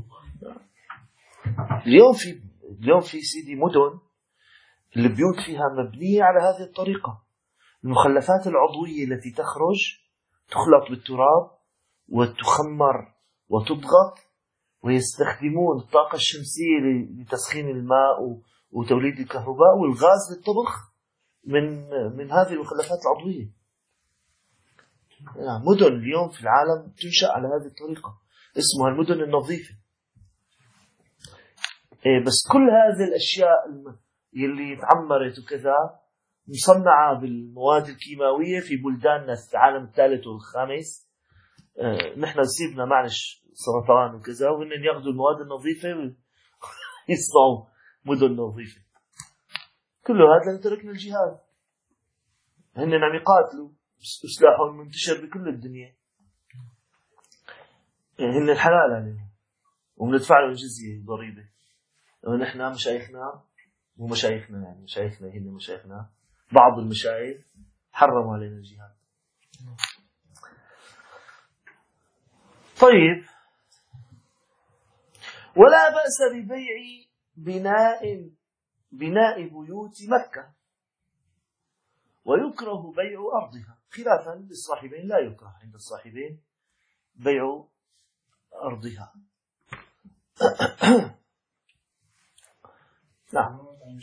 اليوم في سيدي مدن البيوت فيها مبنية على هذه الطريقة. المخلفات العضوية التي تخلط بالتراب وتخمر وتضغط، ويستخدمون الطاقة الشمسية لتسخين الماء وتوليد الكهرباء، والغاز للطبخ من هذه المخلفات العضوية. يعني مدن اليوم في العالم تنشأ على هذه الطريقة، اسمها المدن النظيفة. بس كل هذه الأشياء اللي تعمرت وكذا مصنعة بالمواد الكيماوية في بلداننا في العالم الثالث والخامس. نحن يصيبنا معلش سرطان وكذا، وإن يأخذوا المواد النظيفة ويصنعوا مدن نظيفة. كل هذا لتركنا الجهاد. هن عم يقاتلوا وسلاحهم منتشر بكل الدنيا، هن الحلال عليهم وبندفع لهم جزية ضريبة. ونحن مشايخنا ومشايخنا، يعني مشايخنا هن مشايخنا، بعض المشايخ حرموا علينا الجهاد. طيب ولا بأس ببيع بناء بيوت مكة، ويكره بيع أرضها، خلافا للصاحبين لا يكره عند الصاحبين بيع أرضها. نعم.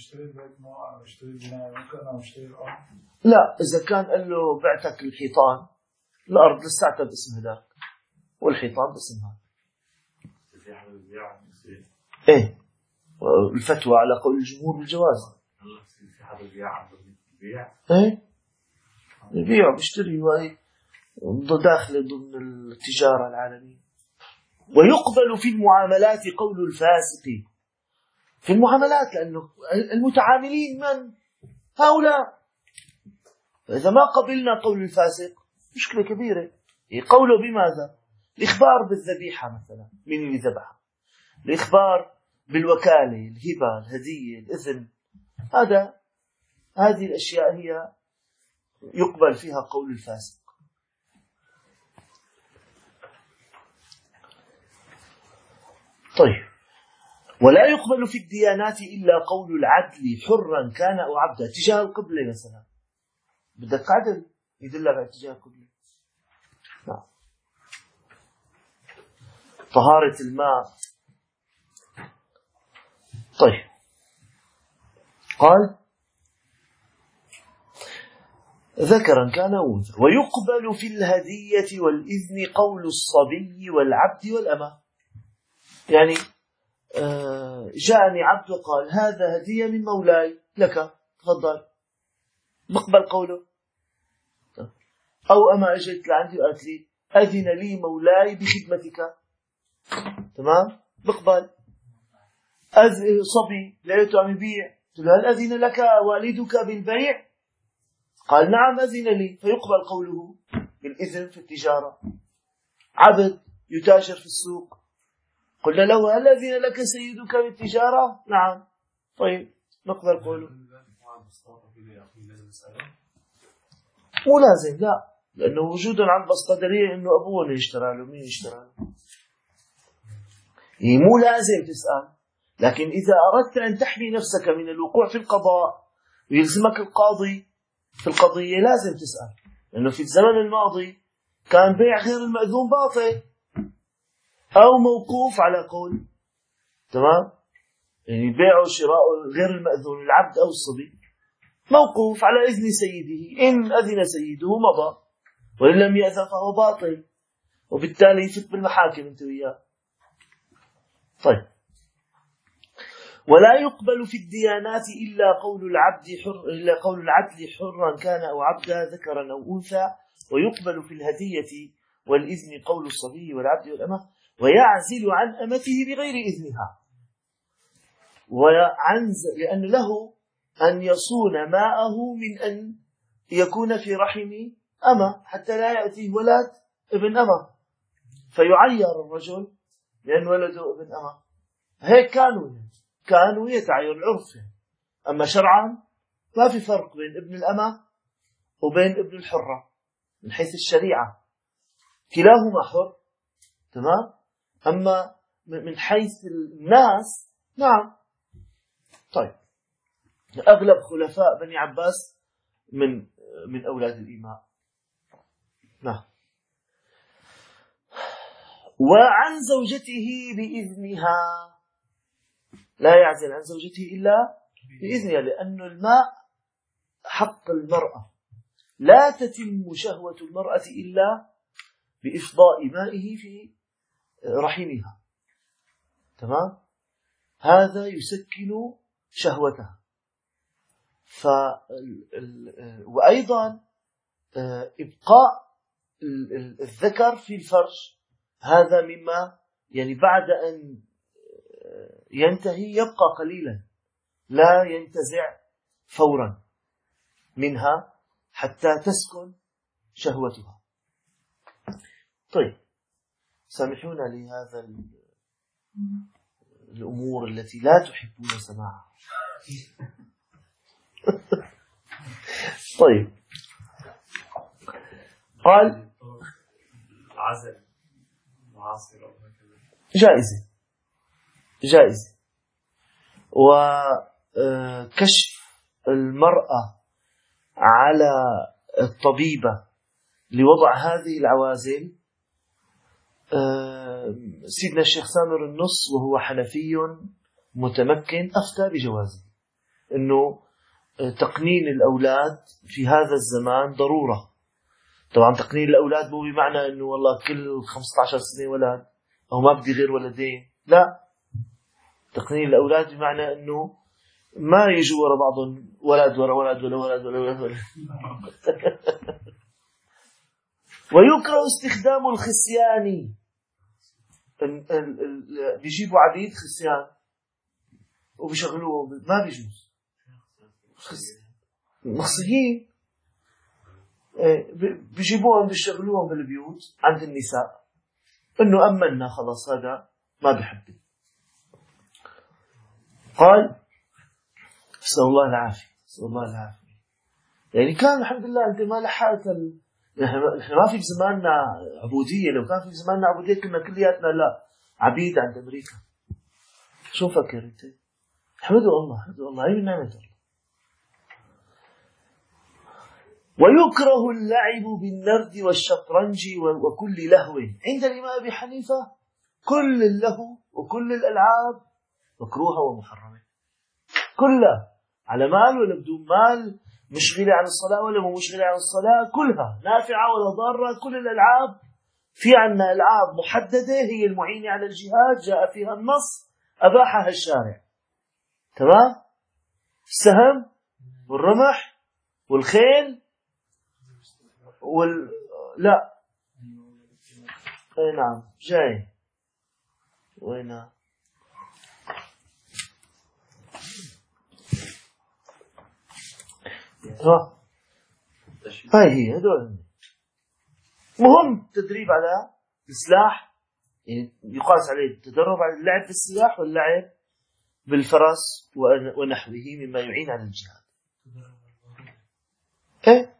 لا، إذا كان قال له بعتك الحيطان، الأرض لساتها باسم هذاك والحيطان باسم هذا. في حال البيع يصير إيه، الفتوى على قول الجمهور بالجواز. هلا في حال البيع البيع إيه، البيع بيشتري وهي داخل ضمن التجارة العالمية. ويقبل في المعاملات قول الفاسق، في المعاملات، لأنه المتعاملين من؟ هؤلاء. فإذا ما قبلنا قول الفاسق مشكلة كبيرة. قوله بماذا؟ الإخبار بالذبيحة مثلا، من اللي ذبحها، الإخبار بالوكالة، الهبة، الهدية، الإذن، هذه الأشياء هي يقبل فيها قول الفاسق. طيب، ولا يقبل في الديانات إلا قول العدل حرا كان أو عبدا. اتجاه القبلة مثلا، بدك عدل يدلك على اتجاه القبلة. نعم. طهارة الماء. طيب، قال ذكرا كان أو أنثى. ويقبل في الهدية والإذن قول الصبي والعبد والأمة. يعني جاءني عبد وقال هذا هدية من مولاي لك، تفضل، بقبل قوله. أو أما أجيت لعندي وقالت لي أذن لي مولاي بخدمتك، تمام، بقبل. صبي لقيته عم يبيع، قلت له هل أذن لك والدك بالبيع؟ قال نعم أذن لي، فيقبل قوله بالإذن في التجارة. عبد يتاجر في السوق، قلنا له هل أذن لك سيدك بالتجارة؟ نعم، طيب نقبل قوله. مو لازم، لا، لأنه وجود على البسطة دليل أنه أبوه يشترى له. مين يشترى له؟ مو لازم تسأل، لكن إذا أردت أن تحمي نفسك من الوقوع في القضاء ويلزمك القاضي في القضية لازم تسأل، لأنه في الزمن الماضي كان بيع غير المأذون باطل أو موقوف على قول، تمام، يعني بيع وشراء غير المأذون العبد أو الصبي موقوف على إذن سيده، إن أذن سيده مضى، وإن لم يأذن فهو باطل، وبالتالي يفت بالمحاكم أنت وياه. طيب، ولا يقبل في الديانات إلا قول العدل حرا كان أو عبدا ذكرا أو أنثى. ويقبل في الهدية والإذن قول الصبي والعبد والأمة، ويعزل عن أمته بغير إذنها، لأن له أن يصون ماءه من أن يكون في رحم أمة حتى لا يأتيه ولد ابن أمة فيعير الرجل لأن ولده ابن أمة. هيك كانوا يتعير العرف. أما شرعا ما في فرق بين ابن الأمة وبين ابن الحرة من حيث الشريعة، كلاهما حر، تمام. أما من حيث الناس نعم. طيب، أغلب خلفاء بني عباس من أولاد الإماء. نعم. وعن زوجته بإذنها، لا يعزل عن زوجته إلا بإذنها، لأن الماء حق المرأة، لا تتم شهوة المرأة إلا بإفضاء مائه في رحمها، تمام. هذا يسكن شهوتها. وأيضا إبقاء الذكر في الفرج، هذا مما يعني بعد أن ينتهي يبقى قليلا، لا ينتزع فورا منها حتى تسكن شهوتها. طيب، سامحونا لهذا الأمور التي لا تحبون سماعها. طيب، قال العزل معاصرة جائزة. وكشف المرأة على الطبيبة لوضع هذه العوازل، سيدنا الشيخ سامر النص وهو حنفي متمكن أفتى بجوازه، إنه تقنين الأولاد في هذا الزمان ضرورة. طبعا تقنين الأولاد مو بمعنى إنه والله كل 15 سنة ولد أو ما بدي غير ولدين، لا، تقنين الأولاد بمعنى أنه ما يجوا وراء بعضهم ولد وراء ولد ولا ولد ولا ولد ولا. ويكره استخدام الخصيان، بيجيبوا عبيد خصيان وبيشغلوهم، ما بيجوز. مخصيين بيجيبوهم بيشغلوهم بالبيوت عند النساء، انه امنا خلاص هذا ما بيحب. قال نسأل الله العافية، نسأل الله العافية. يعني كان الحمد لله انت ما لحقت نحن ما في بزماننا عبودية. لو كان في بزماننا عبودية كنا كلياتنا لا عبيد عند أمريكا. شو فكر انت؟ احمدوا الله، احمدوا الله، هي من نعمة الله. ويكره اللعب بالنرد والشطرنج وكل لهو. عند الإمام أبي حنيفة كل اللهو وكل الألعاب مكروهة ومحرمة كلها، على مال ولا بدون مال، مشغلة عن الصلاة ولا مو مشغلة عن الصلاة، كلها نافعة ولا ضارة. كل الألعاب، في عنا ألعاب محددة هي المعينة على الجهاد جاء فيها النص أباحها الشارع، تمام؟ السهم والرمح والخيل لا اي نعم جاي وين هاي هي هذول. مهم تدريب على السلاح، يعني يقاس عليه التدرب على اللعب بالسلاح واللعب بالفرس ونحوه مما يعين على الجهاد. ايه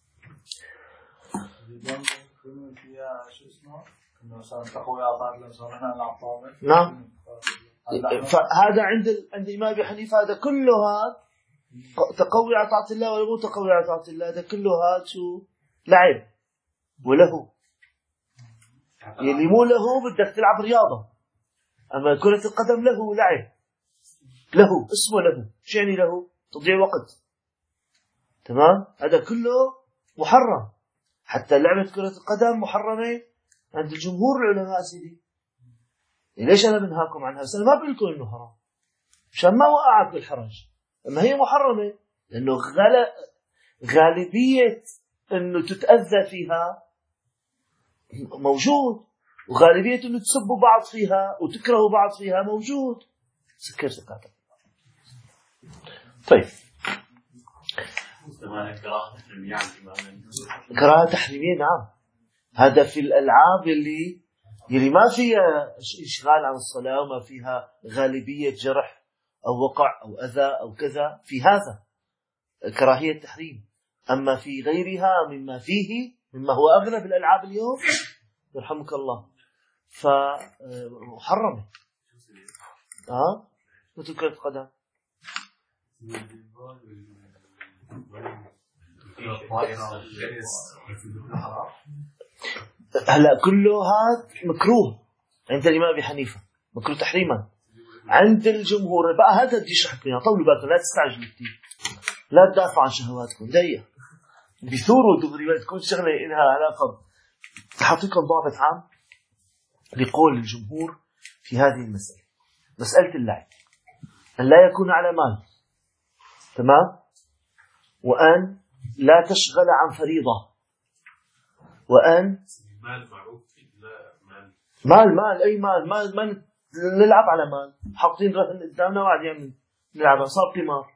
فيها شو اسمه انه مثلا تقويات مثلا احنا نلعب طاوله. نعم. فهذا عند الإمام أبي حنيفة هذا كله هذا تقوي على طاعة الله ولا مو تقوي على طاعة الله، هذا كله هذا شو لعب وله. يلي مو له بدك تلعب رياضة، أما كرة القدم له لعب، له اسمه له. شو يعني له؟ تضيع وقت، تمام؟ هذا كله محرم. حتى لعبة كرة القدم محرمة عند الجمهور العلماء سيدي. ليش أنا بنهاكم عنها؟ بس أنا ما بقول لكم إنه حرام مشان ما وقعك بالحرج، أما هي محرمة لأنه غالبية إنه تتأذى فيها موجود، وغالبية إنه تسبوا بعض فيها وتكرهوا بعض فيها موجود. سكر سكاتك. طيب كراهة تحريمية نعم. هذا في الألعاب يلي ما فيها إشغال عن الصلاة وما فيها غالبية جرح أو وقع أو أذى أو كذا، في هذا كراهية تحريم. أما في غيرها مما هو أغلب الألعاب اليوم يرحمك الله فمحرمة. مثل كرة القدم. هلا كله هذا مكروه عند الإمام أبي حنيفة، مكروه تحريما. عند الجمهور بقى هذا بدي اشرح لكم، طولوا بالكم لا تستعجلوا كثير، لا تدافعوا عن شهواتكم دقيقة، بثوروا دغري تكون شغلة إلها علاقة. حاطيكم ضابط عام لقول الجمهور في هذه المسألة، مسألة اللعب أن لا يكون على مال، تمام، وأن لا تشغل عن فريضة، وأن مال معروف لا مال أي مال نلعب على مال، حاطين رهن قدامنا وقاعد يعمل نلعب، صار قمار.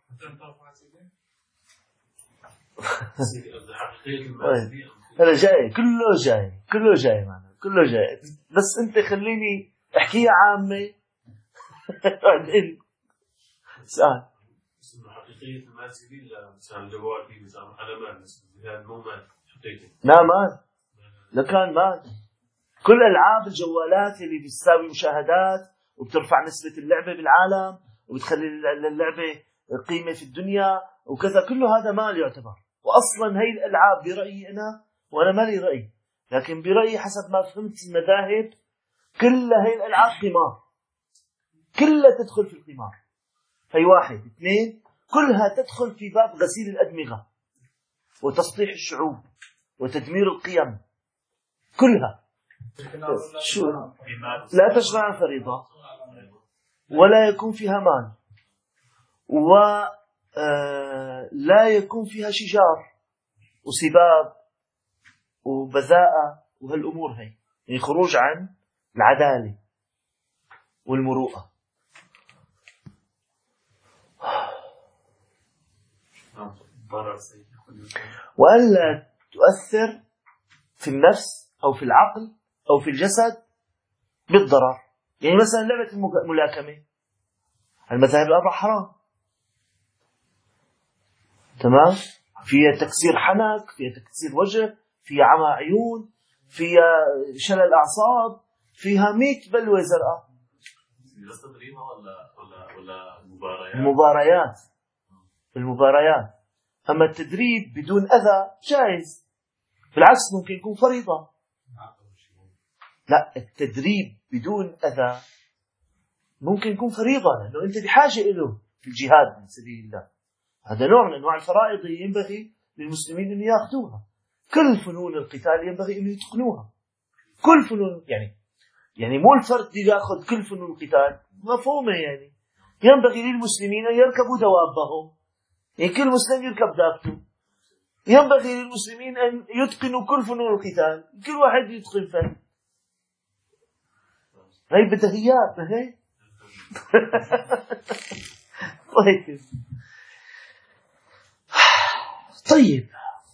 هذا جاي كله جاي معنا، كله جاي. بس أنت خليني أحكيها عامة بعدين سأل. حقيقية المال سبيل مثلا الجوال فيه مثلا على مال، بس هذا مو مال حقيقي. لا مال، لكان مال. كل ألعاب الجوالات اللي بتساوي مشاهدات وبترفع نسبة اللعبة بالعالم وبتخلي اللعبة قيمة في الدنيا وكذا، كله هذا مال يعتبر. وأصلا هاي الألعاب برأيي أنا، وأنا ما لي رأي، لكن برأيي حسب ما فهمت المذاهب كلها هاي الألعاب قمار، كلها تدخل في القمار. هاي واحد اثنين، كلها تدخل في باب غسيل الأدمغة وتصليح الشعوب وتدمير القيم، كلها. شو لا تشغل عن فريضة، ولا يكون فيها مال، ولا يكون فيها شجار وسباب وبذاءة وهالأمور هي، يعني خروج عن العدالة والمروءة. وألا تؤثر في النفس أو في العقل أو في الجسد بالضرر. يعني مثلا لعبة الملاكمة المذاهب الأربعة حرام، تمام؟ فيها تكسير حنك، فيها تكسير وجه، فيها عمى عيون، فيها شلل أعصاب، فيها 100 بلوى زرقاء. ولا مباريات؟ المباريات. أما التدريب بدون أذى جائز، بالعكس ممكن يكون فريضة. لا، التدريب بدون أذى ممكن يكون فريضة، لأنه أنت بحاجة إله في الجهاد من سبيل الله. هذا نوع من أنواع الفرائض ينبغي للمسلمين أن يأخذوها. كل فنون القتال ينبغي أن يتقنوها، كل فنون، يعني مو الفرد يأخذ كل فنون القتال، مفهومة. يعني ينبغي للمسلمين أن يركبوا دوابهم، يعني كل مسلم يركب دابته. ينبغي للمسلمين أن يتقنوا كل فنون القتال، كل واحد يتقن فن. هاي بدهيات، ما هي؟ طيب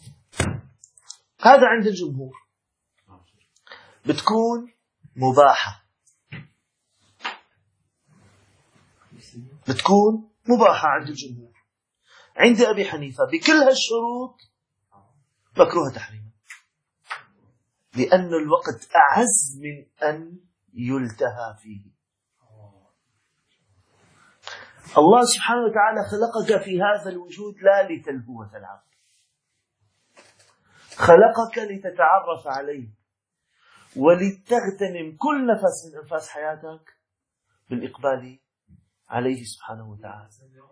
هذا عند الجمهور بتكون مباحة، عند الجمهور. عند أبي حنيفة بكل هالشروط مكروه تحريما، لأن الوقت أعز من أن يلتهى فيه. الله سبحانه وتعالى خلقك في هذا الوجود لا لتلهو وتلعب، خلقك لتتعرف عليه ولتغتنم كل نفس من أنفاس حياتك بالإقبال عليه سبحانه وتعالى.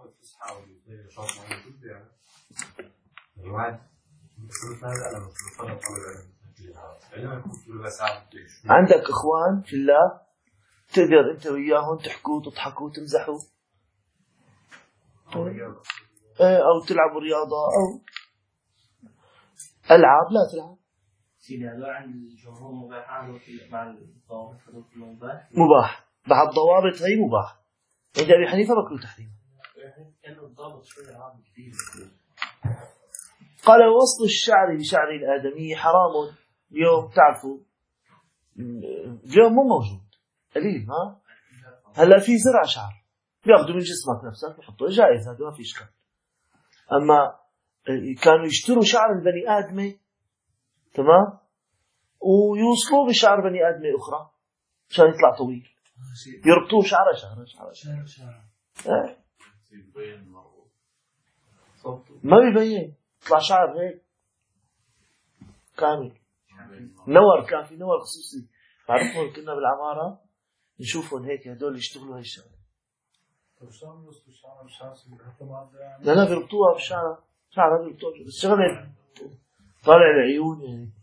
عندك إخوان في الله تقدر أنت وياهم تحكوا وتضحكوا وتمزحوا، أو تلعبوا رياضة أو ألعاب. لا تلعب سيدي هذول عند الجمهور مباح، مع الضوابط هذول كلهم مباح. بعد الضوابط هي مباح. عند أبي حنيفة مكروه تحريم. كانوا الضابط شوي عام كثير. قال وصل الشعر بشعر الآدمي حرام. اليوم تعرفوا اليوم مو موجود، قليل. ها هلا في زرع شعر بياخذوا من جسمك نفسك بيحطوه، جائز، هذا ما في إشكال. أما كانوا يشتروا شعر البني آدمي، تمام، ويوصلوه بشعر بني آدمي أخرى عشان يطلع طويل، يربطوه شعره. ما بيبين، يطلع شعر هيك كامل. نور، كان في نور خصوصي بعرفهم، كنا بالعمارة نشوفهم هيك، هدول يشتغلوا هاي الشغلة. لا بيربطوها بشعرها، شعرها بيربطوها، بس شغلة طالع العيون يعني.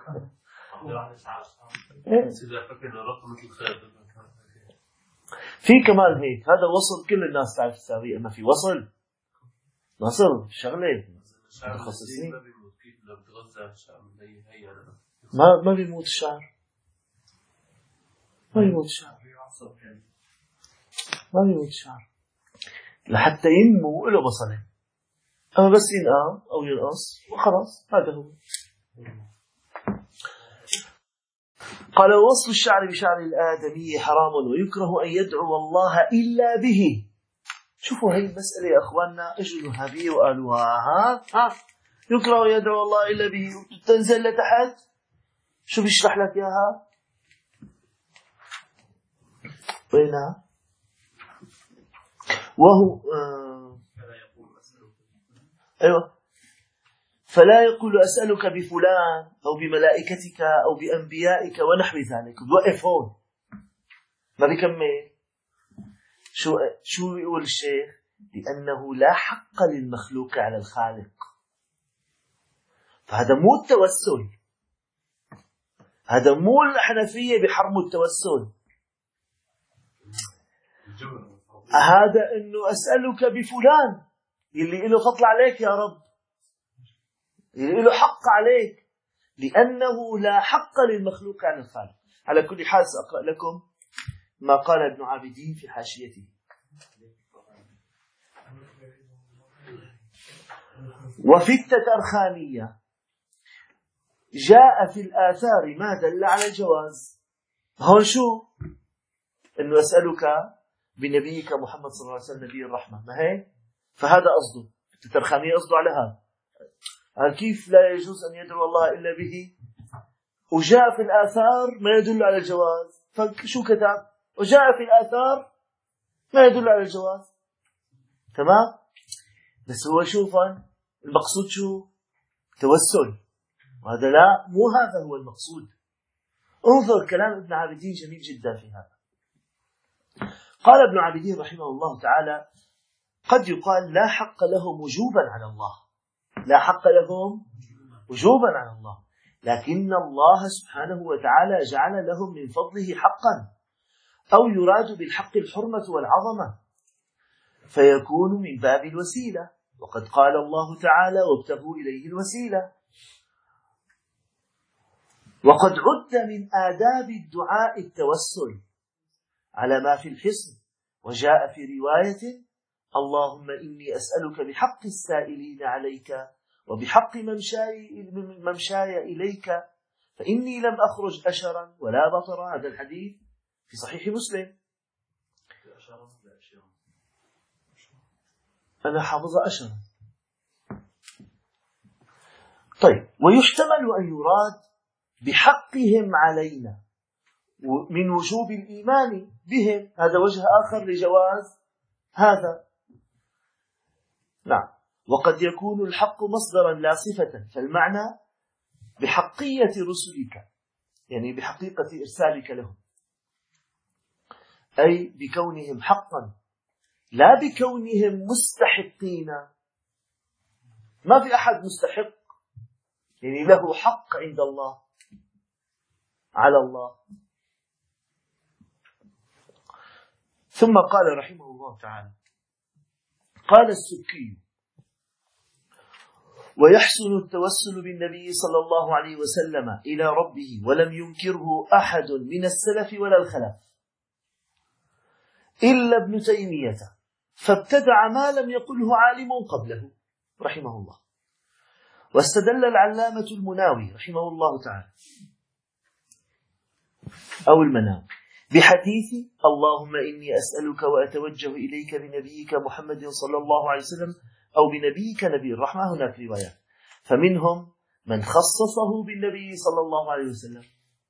في كمان هيك، هذا وصل كل الناس تعرف تساويه، اما في وصل نصل شغله متخصصين. ما بيموت الشعر، ما بيموت الشعر لحتى ينمو له بصله، اما بس ينقام او ينقص وخلاص، هذا هو. قال وصل الشعر بشعر الآدمي حرام، ويكره أن يدعو الله إلا به. شوفوا هاي المسألة يا أخواننا، اجوا الوهابية وقالوها ها يكره أن يدعو الله إلا به، وتنزل لتحت شو بيشرح لك إياها؟ وينها؟ وهو أيوة، فلا يقول أسألك بفلان أو بملائكتك أو بأنبيائك ونحو ذلك. وقف هون، ما بيكمل. شو يقول الشيخ؟ لأنه لا حق للمخلوق على الخالق. فهذا مو التوسل، هذا مو الحنفية بحرموا التوسل. هذا إنه أسألك بفلان اللي له فضل عليك يا رب، اللي له حق عليك، لأنه لا حق للمخلوق على الخالق. على كل حال سأقرأ لكم ما قال ابن عابدين في حاشيته. وفي التترخانية جاء في الآثار ما دل على الجواز. هون شو؟ إنه أسألك بنبيك محمد صلى الله عليه وسلم نبي الرحمة، ما هي؟ فهذا قصده التترخانية، قصده على هذا. كيف لا يجوز أن يدعو الله إلا به؟ وجاء في الآثار ما يدل على الجواز، فشو كتب؟ وجاء في الآثار ما يدل على الجواز. تمام؟ بس هو شوفا المقصود شو؟ توسل، وهذا لا، مو هذا هو المقصود. انظر كلام ابن عابدين جميل جدا في هذا. قال ابن عابدين رحمه الله تعالى: قد يقال لا حق لهم وجوبا على الله، لا حق لهم وجوبا على الله، لكن الله سبحانه وتعالى جعل لهم من فضله حقا، أو يراد بالحق الحرمة والعظمة، فيكون من باب الوسيلة. وقد قال الله تعالى: وابتغوا إليه الوسيلة. وقد عد من آداب الدعاء التوسل على ما في الحصن، وجاء في رواية: اللهم إني أسألك بحق السائلين عليك وبحق ممشاي إليك فإني لم أخرج أشرا ولا بطرا. هذا الحديث في صحيح مسلم. أنا حافظ أشرا. طيب، ويحتمل أن يراد بحقهم علينا من وجوب الإيمان بهم، هذا وجه آخر لجواز هذا. نعم. وقد يكون الحق مصدرا لا صفة، فالمعنى بحقية رسلك، يعني بحقيقة إرسالك لهم، أي بكونهم حقا، لا بكونهم مستحقين. ما في أحد مستحق، يعني له حق عند الله على الله. ثم قال رحمه الله تعالى: قال السكي: ويحسن التوسل بالنبي صلى الله عليه وسلم إلى ربه ولم ينكره أحد من السلف ولا الخلف إلا ابن تيمية، فابتدع ما لم يقله عالم قبله رحمه الله. واستدل العلامة المناوي رحمه الله تعالى أو المناوي بحديث: اللهم إني أسألك وأتوجه إليك بنبيك محمد صلى الله عليه وسلم، أو بنبيك نبي الرحمة. هناك روايات، فمنهم من خصصه بالنبي صلى الله عليه وسلم.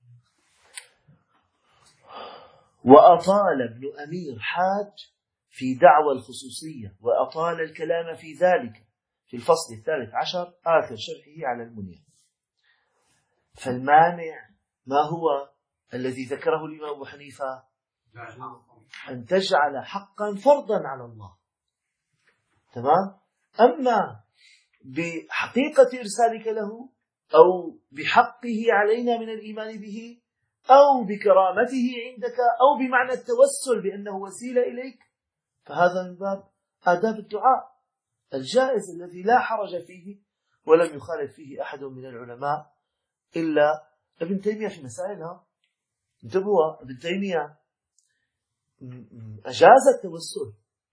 وأطال ابن أمير حاج في دعوى الخصوصية، وأطال الكلام في ذلك في الفصل 13 آخر شرحه على المنير. فالمانع ما هو الذي ذكره الإمام أبو حنيفة؟ أن تجعل حقا فرضا على الله. تمام؟ أما بحقيقة إرسالك له، أو بحقه علينا من الإيمان به، أو بكرامته عندك، أو بمعنى التوسل بأنه وسيلة إليك، فهذا من باب آداب الدعاء الجائز الذي لا حرج فيه، ولم يخالف فيه أحد من العلماء إلا ابن تيمية في مسائلها. انتبهوا، ابن تيمية أجاز التوسل،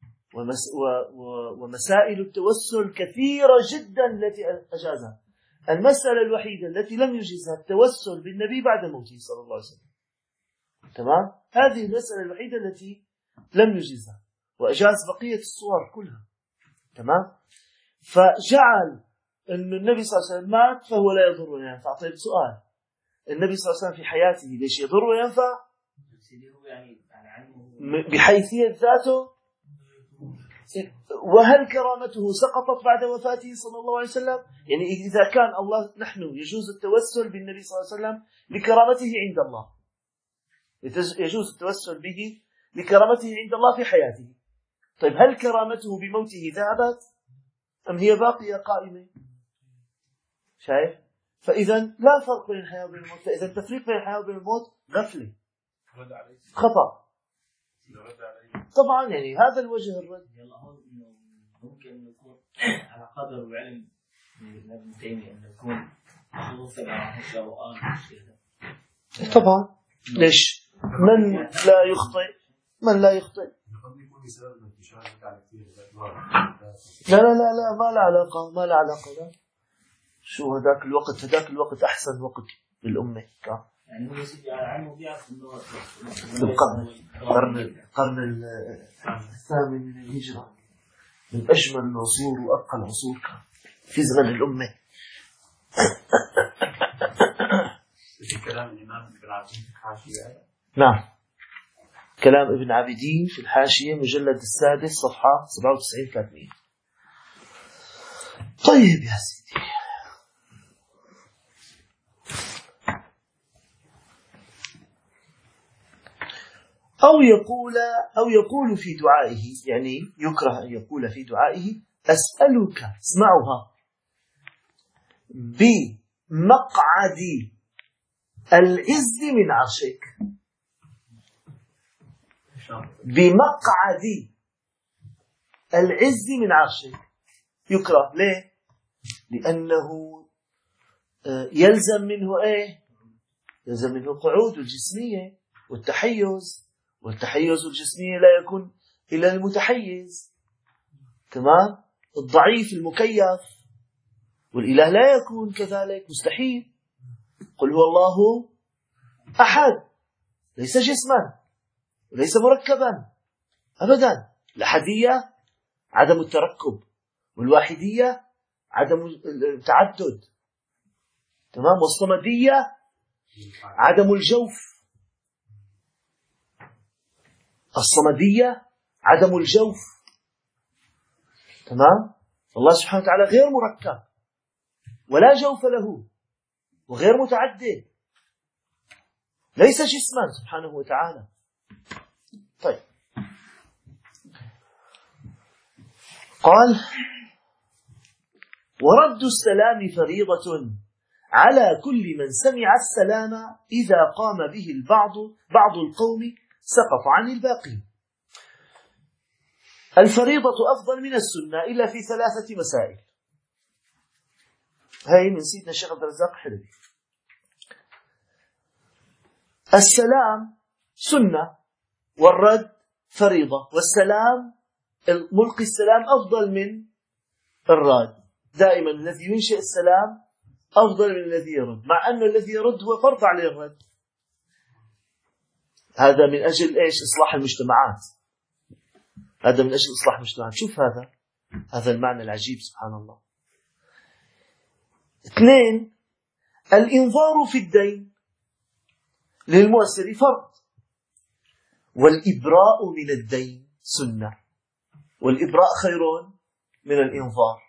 ومسائل التوسل كثيرة جدا التي أجازها. المسألة الوحيدة التي لم يجزها التوسل بالنبي بعد موته صلى الله عليه وسلم. تمام؟ هذه المسألة الوحيدة التي لم يجزها، وأجاز بقية الصور كلها. تمام؟ فجعل أن النبي صلى الله عليه وسلم مات فهو لا يضر ولا ينفع. طيب سؤال: النبي صلى الله عليه وسلم في حياته ليش يضر وينفع؟ بحيثية ذاته. وهل كرامته سقطت بعد وفاته صلى الله عليه وسلم؟ يعني إذا كان الله، نحن يجوز التوسل بالنبي صلى الله عليه وسلم لكرامته عند الله، يجوز التوسل به لكرامته عند الله في حياته. طيب هل كرامته بموته ذهبت أم هي باقية قائمة؟ شايف؟ فإذا لا فرق بين الحياة وبين الموت. فإذا التفريق بين الحياة وبين الموت غفلة، خطأ. طبعا يعني هذا الوجه الرد. يلا هون انه ممكن يكون على قدر وعلم من ابن تيمية انه يكون توصل على هالشيء وقال الشيء ده. طبعا ليش؟ من لا يخطئ من لا يخطئ. قد يكون بسبب الانتشار بتاع كثير. لا لا لا لا ما له علاقة ما له علاقة. لا شو هذاك الوقت أحسن وقت للأمة كان يعني هو يسيب على علمه بيعرف انه القرن الثامن من الهجرة من أجمل العصور وأبقى العصور كان في زمن الأمة. في كلام الإمام ابن عابدين في الحاشية. نعم كلام ابن عابدين في الحاشية مجلد السادس صفحة 97-300. طيب يا سيدي أو يقول في دعائه، يعني يكره أن يقول في دعائه أسألك، اسمعها، بمقعد العز من عرشك. بمقعد العز من عرشك يكره. ليه؟ لأنه يلزم منه إيه؟ يلزم منه قعود الجسمية والتحيز الجسمية لا يكون إلى المتحيز. تمام؟ الضعيف المكيف، والإله لا يكون كذلك، مستحيل. قل هو الله أحد، ليس جسما وليس مركبا أبدا. الأحدية عدم التركب، والواحدية عدم التعدد. تمام؟ والصمدية عدم الجوف. الصمدية عدم الجوف. تمام؟ الله سبحانه وتعالى غير مركب ولا جوف له وغير متعدد، ليس جسما سبحانه وتعالى. طيب قال ورد السلام فريضة على كل من سمع السلام إذا قام به بعض القوم سقط عن الباقي. الفريضة أفضل من السنة إلا في 3 مسائل. هاي من سيدنا الشيخ عبد الرزاق حلبي. السلام سنة والرد فريضة، والسلام ملقي السلام أفضل من الرد. دائما الذي ينشئ السلام أفضل من الذي يرد، مع أن الذي يرد هو فرض عليه الرد. هذا من أجل إيش؟ إصلاح المجتمعات. هذا من أجل إصلاح المجتمعات. شوف هذا المعنى العجيب سبحان الله. 2 الإنظار في الدين للمؤسر فرض، والإبراء من الدين سنة، والإبراء خير من الإنظار.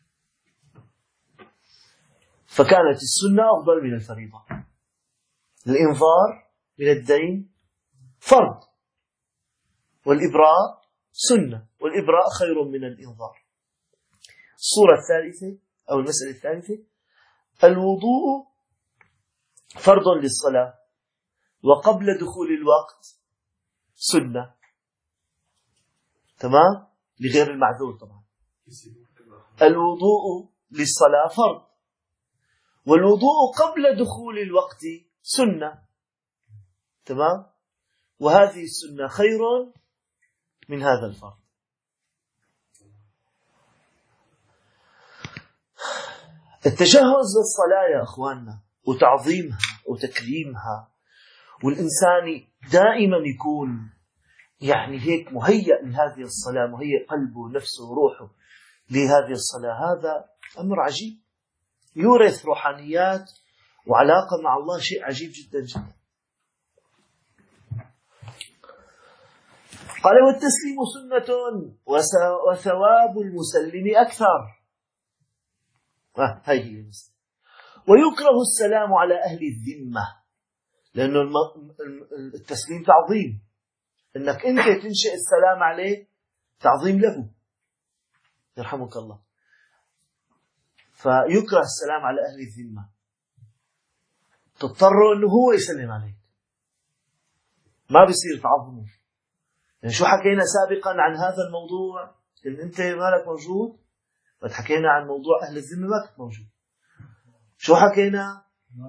فكانت السنة أفضل من الفريضة. الإنظار من الدين فرض، والإبراء سنة، والإبراء خير من الإنظار. الصورة الثالثة أو المسألة الثالثة الوضوء فرض للصلاة، وقبل دخول الوقت سنة. تمام؟ لغير المعذور طبعا. الوضوء للصلاة فرض، والوضوء قبل دخول الوقت سنة. تمام؟ وهذه السنة خير من هذا الفرض. التجهز للصلاة يا أخواننا وتعظيمها وتكريمها، والإنسان دائما يكون يعني هيك مهيأ لهذه الصلاة، مهيأ قلبه ونفسه وروحه لهذه الصلاة. هذا أمر عجيب يورث روحانيات وعلاقة مع الله، شيء عجيب جدا جدا. قال والتسليم سنة وثواب المسلم أكثر. هاي هي المسلم. ويكره السلام على أهل الذمة، لأنه التسليم تعظيم، إنك أنت تنشئ السلام عليه تعظيم له يرحمك الله. فيكره السلام على أهل الذمة، تضطر أنه هو يسلم عليك، ما بيصير تعظمه. يعني شو حكينا سابقا عن هذا الموضوع؟ إن أنت مالك موجود. قد حكينا عن موضوع أهل الذمة ما كنت موجود. شو حكينا؟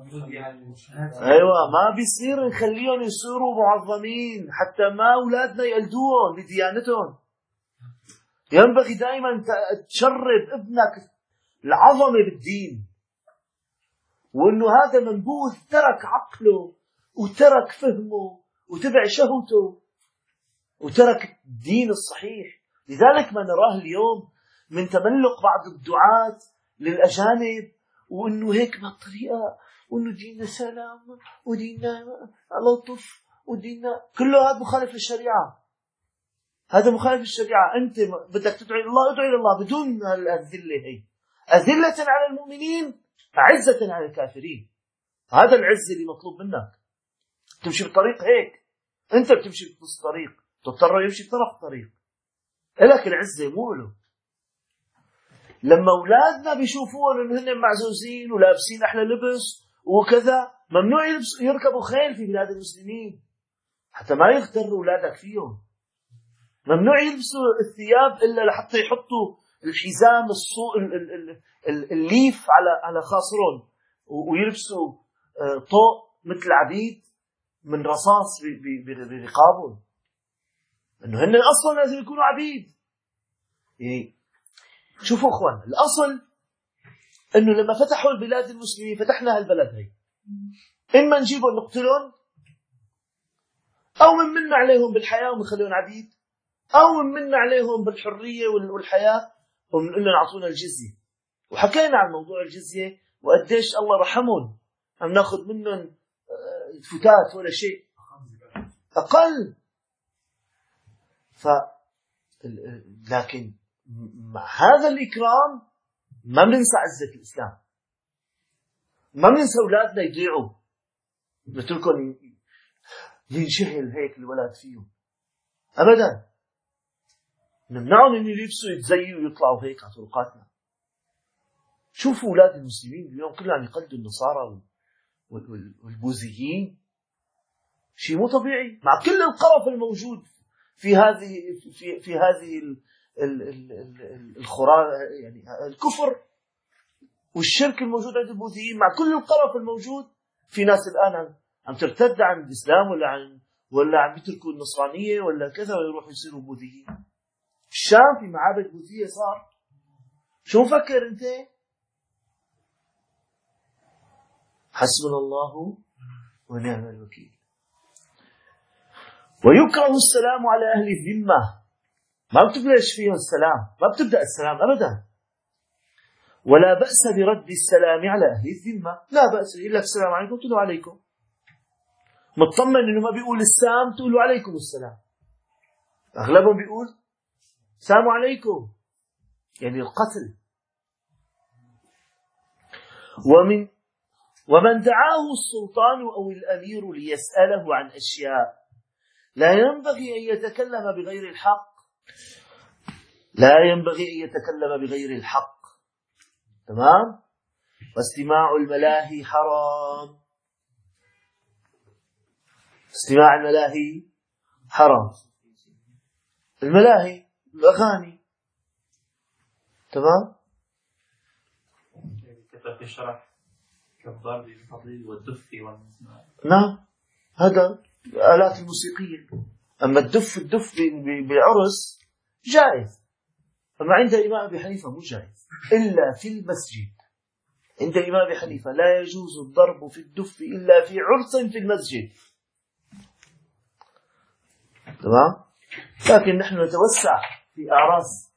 أيوة، ما بيصير نخليهم يصيروا معظمين حتى ما أولادنا يقلدوهم بديانتهم. ينبغي دائما تشرب ابنك العظمة بالدين، وإنه هذا منبوذ ترك عقله وترك فهمه وتبع شهوته وترك الدين الصحيح. لذلك ما نراه اليوم من تملق بعض الدعاة للأجانب، وإنه هيك بالطريقة، وإنه ديننا سلام وديننا لطف وديننا كله هذا مخالف للشريعة. هذا مخالف للشريعة. أنت بدك تدعي الله، ادعي الله بدون الذلة. هي أذلة على المؤمنين عزة على الكافرين. هذا العز اللي مطلوب منك. تمشي بطريق هيك، أنت بتمشي بنص طريق، تضطر يمشي بطرف الطريق. لك العزة مو له. لما أولادنا بيشوفون إن هن معزوزين ولابسين أحلى لبس وكذا، ممنوع يركبوا خيل في بلاد المسلمين حتى ما يغتروا أولادك فيهم. ممنوع يلبسوا الثياب إلا لحتى يحطوا الحزام الليف على خاصرهم، ويلبسوا طوق مثل عبيد من رصاص برقابهم، إنه هن أصلا لازم يكونوا عبيد. شوفوا أخوان، الأصل إنه لما فتحوا البلاد المسلمين فتحنا هالبلد هي، إما نجيبهم نقتلهم، أو من عليهم بالحياة ونخليهم عبيد، أو من عليهم بالحرية والحياة ونقول لهم أعطونا الجزية. وحكينا عن موضوع الجزية وقديش الله رحمهم، عم ناخذ منهم فتات ولا شيء أقل. لكن مع هذا الإكرام ما بننسى عزة الإسلام، ما بننسى أولادنا يضيعوا، نتركهم ينشهل هيك الولد فيهم أبدا. نمنعهم إن يلبسوا يتزيوا ويطلعوا هيك على طرقاتنا. شوفوا أولاد المسلمين اليوم كلهم عم يقلدوا النصارى والبوذيين، شيء مو طبيعي مع كل القرف الموجود في هذه يعني الكفر والشرك الموجود عند البوذيين. مع كل القرف الموجود، في ناس الآن عم ترتد عن الإسلام ولا عم يتركوا النصرانية ولا كذا ويروحوا يصيروا بوذيين. الشام في معابد بوذية صار. شو مفكر أنت؟ حسبنا الله ونعم الوكيل. ويكره السلام على أهل الذمة، ما بتبلش فيهم السلام، ما بتبدأ السلام أبدا. ولا بأس برد السلام على أهل الذمة، لا بأس. إلا السلام عليكم تقولوا عليكم، مطمن إنه ما بيقول السلام تقولوا عليكم السلام. أغلبهم بيقول السلام عليكم، يعني القتل. ومن دعاه السلطان أو الأمير ليسأله عن أشياء لا ينبغي أن يتكلم بغير الحق، لا ينبغي أن يتكلم بغير الحق. تمام؟ واستماع الملاهي حرام، استماع الملاهي حرام. الملاهي الأغاني، تمام؟ كتب في الشرح كالضرب بالفضيل والدف والمزمار. نعم، هذا الآلات الموسيقية. أما الدف بعرس جائز، أما عند الإمام أبي حنيفة مو جائز إلا في المسجد. عند الإمام أبي حنيفة لا يجوز الضرب في الدف إلا في عرس في المسجد. تمام؟ لكن نحن نتوسع في أعراس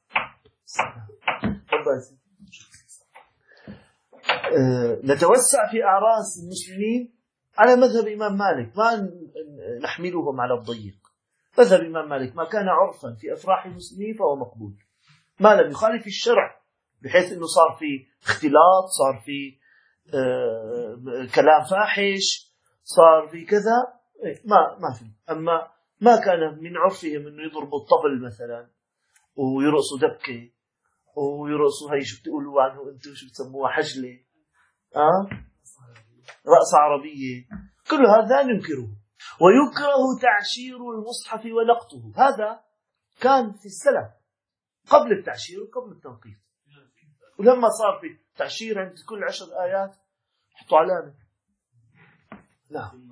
نتوسع في أعراس المسلمين على مذهب الإمام مالك، ما نحملهم على الضيق. مذهب الإمام مالك ما كان عرفا في أفراح المسلمين فهو مقبول، ما لم يخالف الشرع، بحيث أنه صار في اختلاط، صار في كلام فاحش، صار في كذا، ما في. أما ما كان من عرفهم أنه يضربوا الطبل مثلا ويرقصوا دبكة ويرقصوا هاي شو بتقولوا عنه أنتم، شو بتسموها، حجلة، رقصة عربية، كل هذا ننكره. ويكره تعشير المصحف ونقطه. هذا كان في السلف قبل التعشير وقبل التنقيط. ولما صار في تعشير عند كل 10 آيات حطوا علامة. نعم.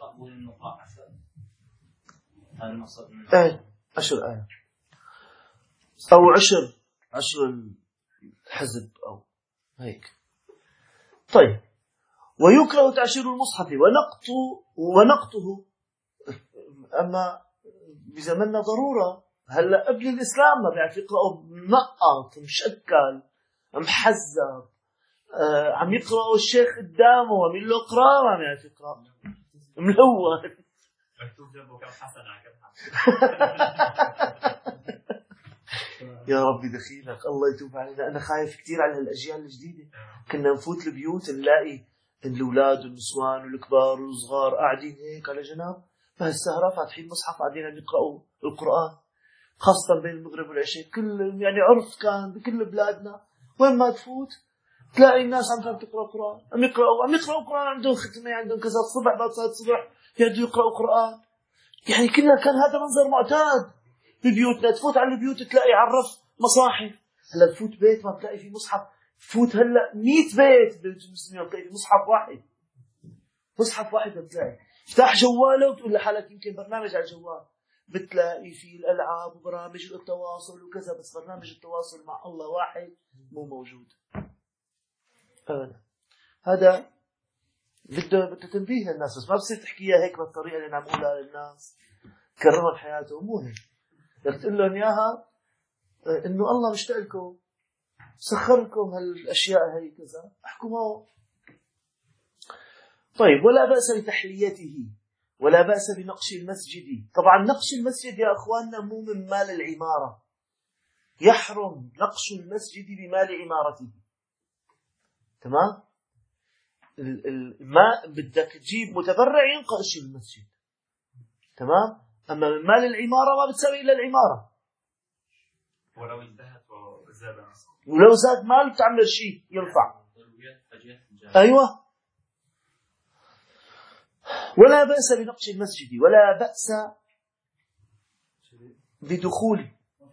ايه 10 آيات أو 10 الحزب أو هيك. طيب، ويكره تعشير المصحف ونقطه. أما بزمننا ضرورة، هلا قبل الإسلام ما بيعرف يقرأوا منقط مشكل محزب، عم يقرأوا الشيخ قدامه عم يقول له اقرأ، ما بيعرف يقرأ ملون مكتوب جنبه كم حسنة كم يا ربي دخيلك، الله يتوب علينا. أنا خايف كتير على هالأجيال الجديدة. كنا نفوت البيوت نلاقي الأولاد والنسوان والكبار والصغار قاعدين هيك على جنب بهالسهرة فاتحين مصحف قاعدين عم يقرأوا القرآن، خاصة بين المغرب والعشاء. كل يعني عرف كان بكل بلادنا، وين ما تفوت تلاقي الناس عم تقرأ قرآن، عم يقرأوا قرآن، عندهم ختمة، عندهم كذا، الصبح بعد صلاة الصبح يقعدوا يقرأوا قرآن. يعني كلنا كان هذا منظر معتاد ببيوتنا. تفوت على البيوت تلاقي عرف مصاحف. هلا تفوت بيت ما بتلاقي فيه مصحف. تفوت هلا 100 بيت بالمسلمين بتلاقي فيه مصحف واحد بتلاقي. افتح جواله وتقول لحالك يمكن برنامج على الجوال بتلاقي فيه الألعاب وبرامج التواصل وكذا، بس برنامج التواصل مع الله واحد مو موجود أبدا. هذا بده تنبيه للناس، بس ما بصير تحكيها هيك بالطريقة اللي نعملها للناس كرروا حياتهم. مو هيك. بدك تقول لهم إياها إنه الله مشتاق لكم، سخر لكم هالأشياء هي كذا، احكوا معه. طيب، ولا بأس بتحليته ولا بأس بنقش المسجد. طبعا نقش المسجد يا أخواننا مو من مال العمارة، يحرم نقش المسجد بمال عمارته. تمام؟ ما بدك تجيب متبرع ينقش المسجد، تمام؟ أما من مال العمارة ما بتساوي إلا العمارة، ولو انتهت وزاد ولو زاد مال بتعمل شيء ينفع. أيوة. ولا بأس بنقش المسجد ولا بأس بدخوله.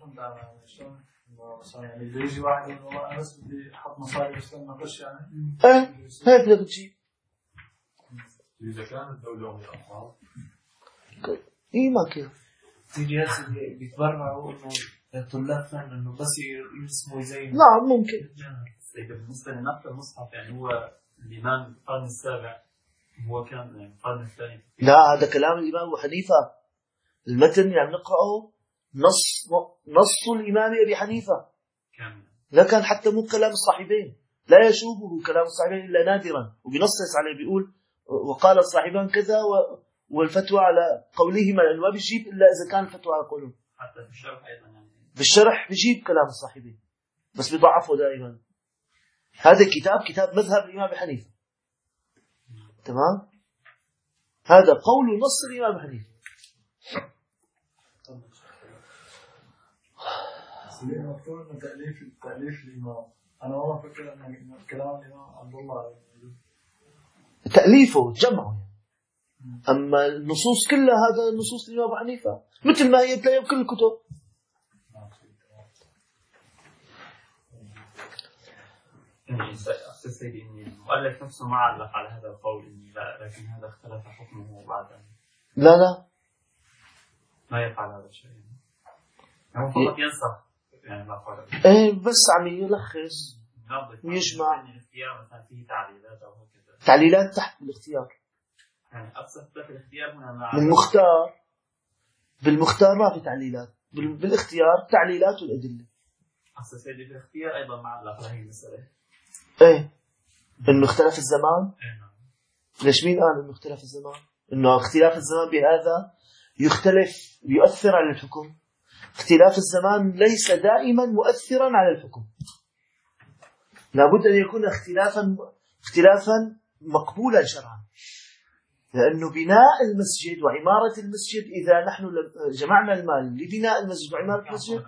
يعني اللي يجي واحد يقول انا بس بدي احط مصاري بس لما اخش يعني هيك بدك تجيب. إذا كانت الدولة من الأطفال إيه ما كيف تيجي هسه بيتبرعوا إنه طلاب فن إنه بس يرسموا زي. نعم ممكن. بالنسبة لنقل المصحف يعني هو الإمام القرن السابع، هو كان يعني القرن الثاني. لا، هذا كلام الإمام أبو حنيفة. المتن يعني نقرأه نص الإمام أبي حنيفة كان لا كان حتى مو كلام الصاحبين، لا يشوبه كلام الصاحبين إلا نادرا، وبنصص عليه بيقول وقال الصاحبان كذا والفتوى على قولهما، لأنه ما بيجيب إلا إذا كان الفتوى على قولهم. حتى في الشرح أيضا يعني بالشرح بيجيب كلام الصاحبين بس بيضعفه دائما. هذا كتاب مذهب الإمام أبي حنيفة، تمام؟ هذا قول نص الإمام أبي حنيفة. مكتوب انه تأليف الإمام. أنا والله فكر أن كلام الإمام عبد الله تأليفه جمعه، أما النصوص كلها هذا النصوص الإمام أبو حنيفة مثل ما هي تلاقيها بكل الكتب. أستاذ سيدي إني المؤلف نفسه ما علق على هذا القول إني لا، لكن هذا اختلف حكمه بعد لا ما يفعل هذا الشيء، هو فقط ينسخ يعني ما قاله. بس عم يلخص ويجمع الاختيار مثلا فيه تعليلات أو هكذا، تعليلات تحت الاختيار. يعني أقصد في الاختيار هنا بالمختار ما في تعليلات، بالاختيار تعليلات والأدلة. أستاذ سيدي في الاختيار أيضا ما علق على هذه المسألة. إنه اختلف الزمان. نعم. ليش مين قال إنه اختلف الزمان؟ إنه اختلاف الزمان بهذا يؤثر على الحكم. اختلاف الزمان ليس دائما مؤثرا على الحكم، لابد أن يكون اختلافا مقبولا شرعا، لأنه بناء المسجد وعمارة المسجد إذا نحن جمعنا المال لبناء المسجد وعمارة المسجد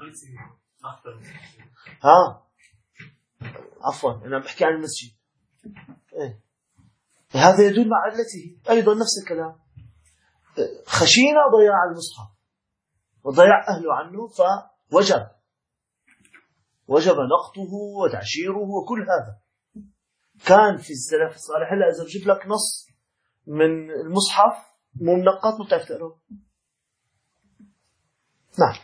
عفوا أنا بحكي عن المسجد هذا يدل مع علته أيضا نفس الكلام. خشينا ضياع المصحف وضياع أهله عنه، وجب نقطه وتعشيره وكل هذا. كان في السلف الصالح. هلا إذا بجيب لك نص من المصحف مو منقط ما بتعرف تقرأه. نعم.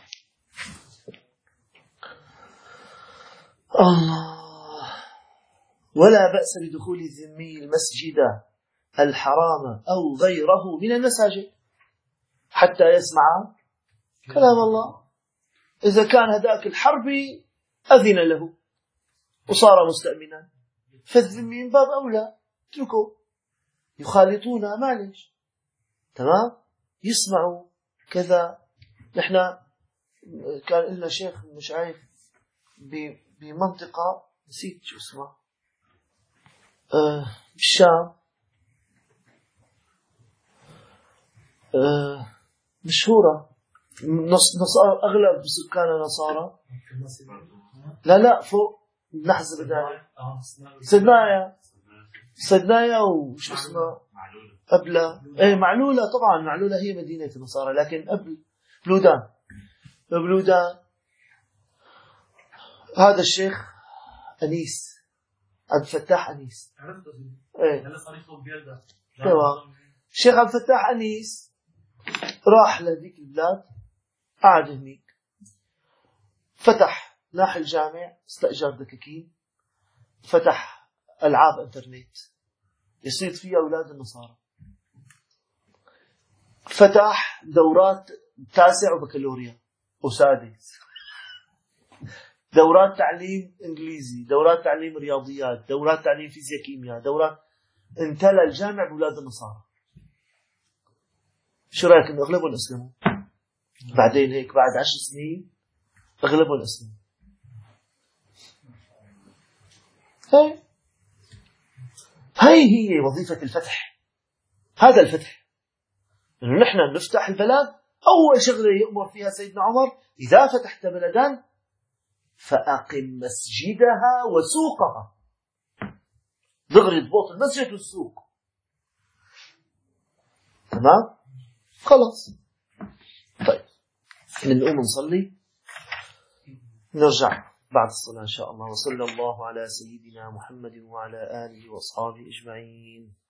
الله. ولا بأس بدخول الذمي المسجد الحرام أو غيره من المساجد حتى يسمع كلام الله. إذا كان هداك الحربي أذن له وصار مستأمنا، فالذمي من باب أولى اتركوا يخالطونا، معلش تمام، يسمعوا كذا. نحن كان لنا شيخ مش عارف بمنطقة نسيت شو اسمها بالشام، مشهورة، أغلب سكانها نصارى. لا فوق نحز بداية سدنايا وش اسمها قبلها معلولة. طبعا معلولة هي مدينة النصارى، لكن قبل بلودان هذا الشيخ أنيس، عبد الفتاح أنيس. الشيخ عبد الفتاح أنيس راح لذيك البلاد، قعد هنيك، فتح ناحي الجامع، استأجر دكاكين، فتح ألعاب انترنت يصيد فيها أولاد النصارى، فتح دورات تاسع وبكالوريا وسادس، دورات تعليم إنجليزي، دورات تعليم رياضيات، دورات تعليم فيزياء كيمياء، دورات. امتلأ الجامع بأولاد النصارى. شو رأيك إنه أغلبهم أسلموا؟ بعدين هيك بعد 10 سنين أغلبهم أسلموا. هي وظيفة الفتح. هذا الفتح إنه نحن نفتح البلد. أول شغلة يأمر فيها سيدنا عمر: إذا فتحت بلدا فأقم مسجدها وسوقها. دغري ضبط المسجد والسوق. تمام؟ خلاص. طيب نقوم نصلي، نرجع بعد الصلاة إن شاء الله. وصلى الله على سيدنا محمد وعلى آله وأصحابه أجمعين.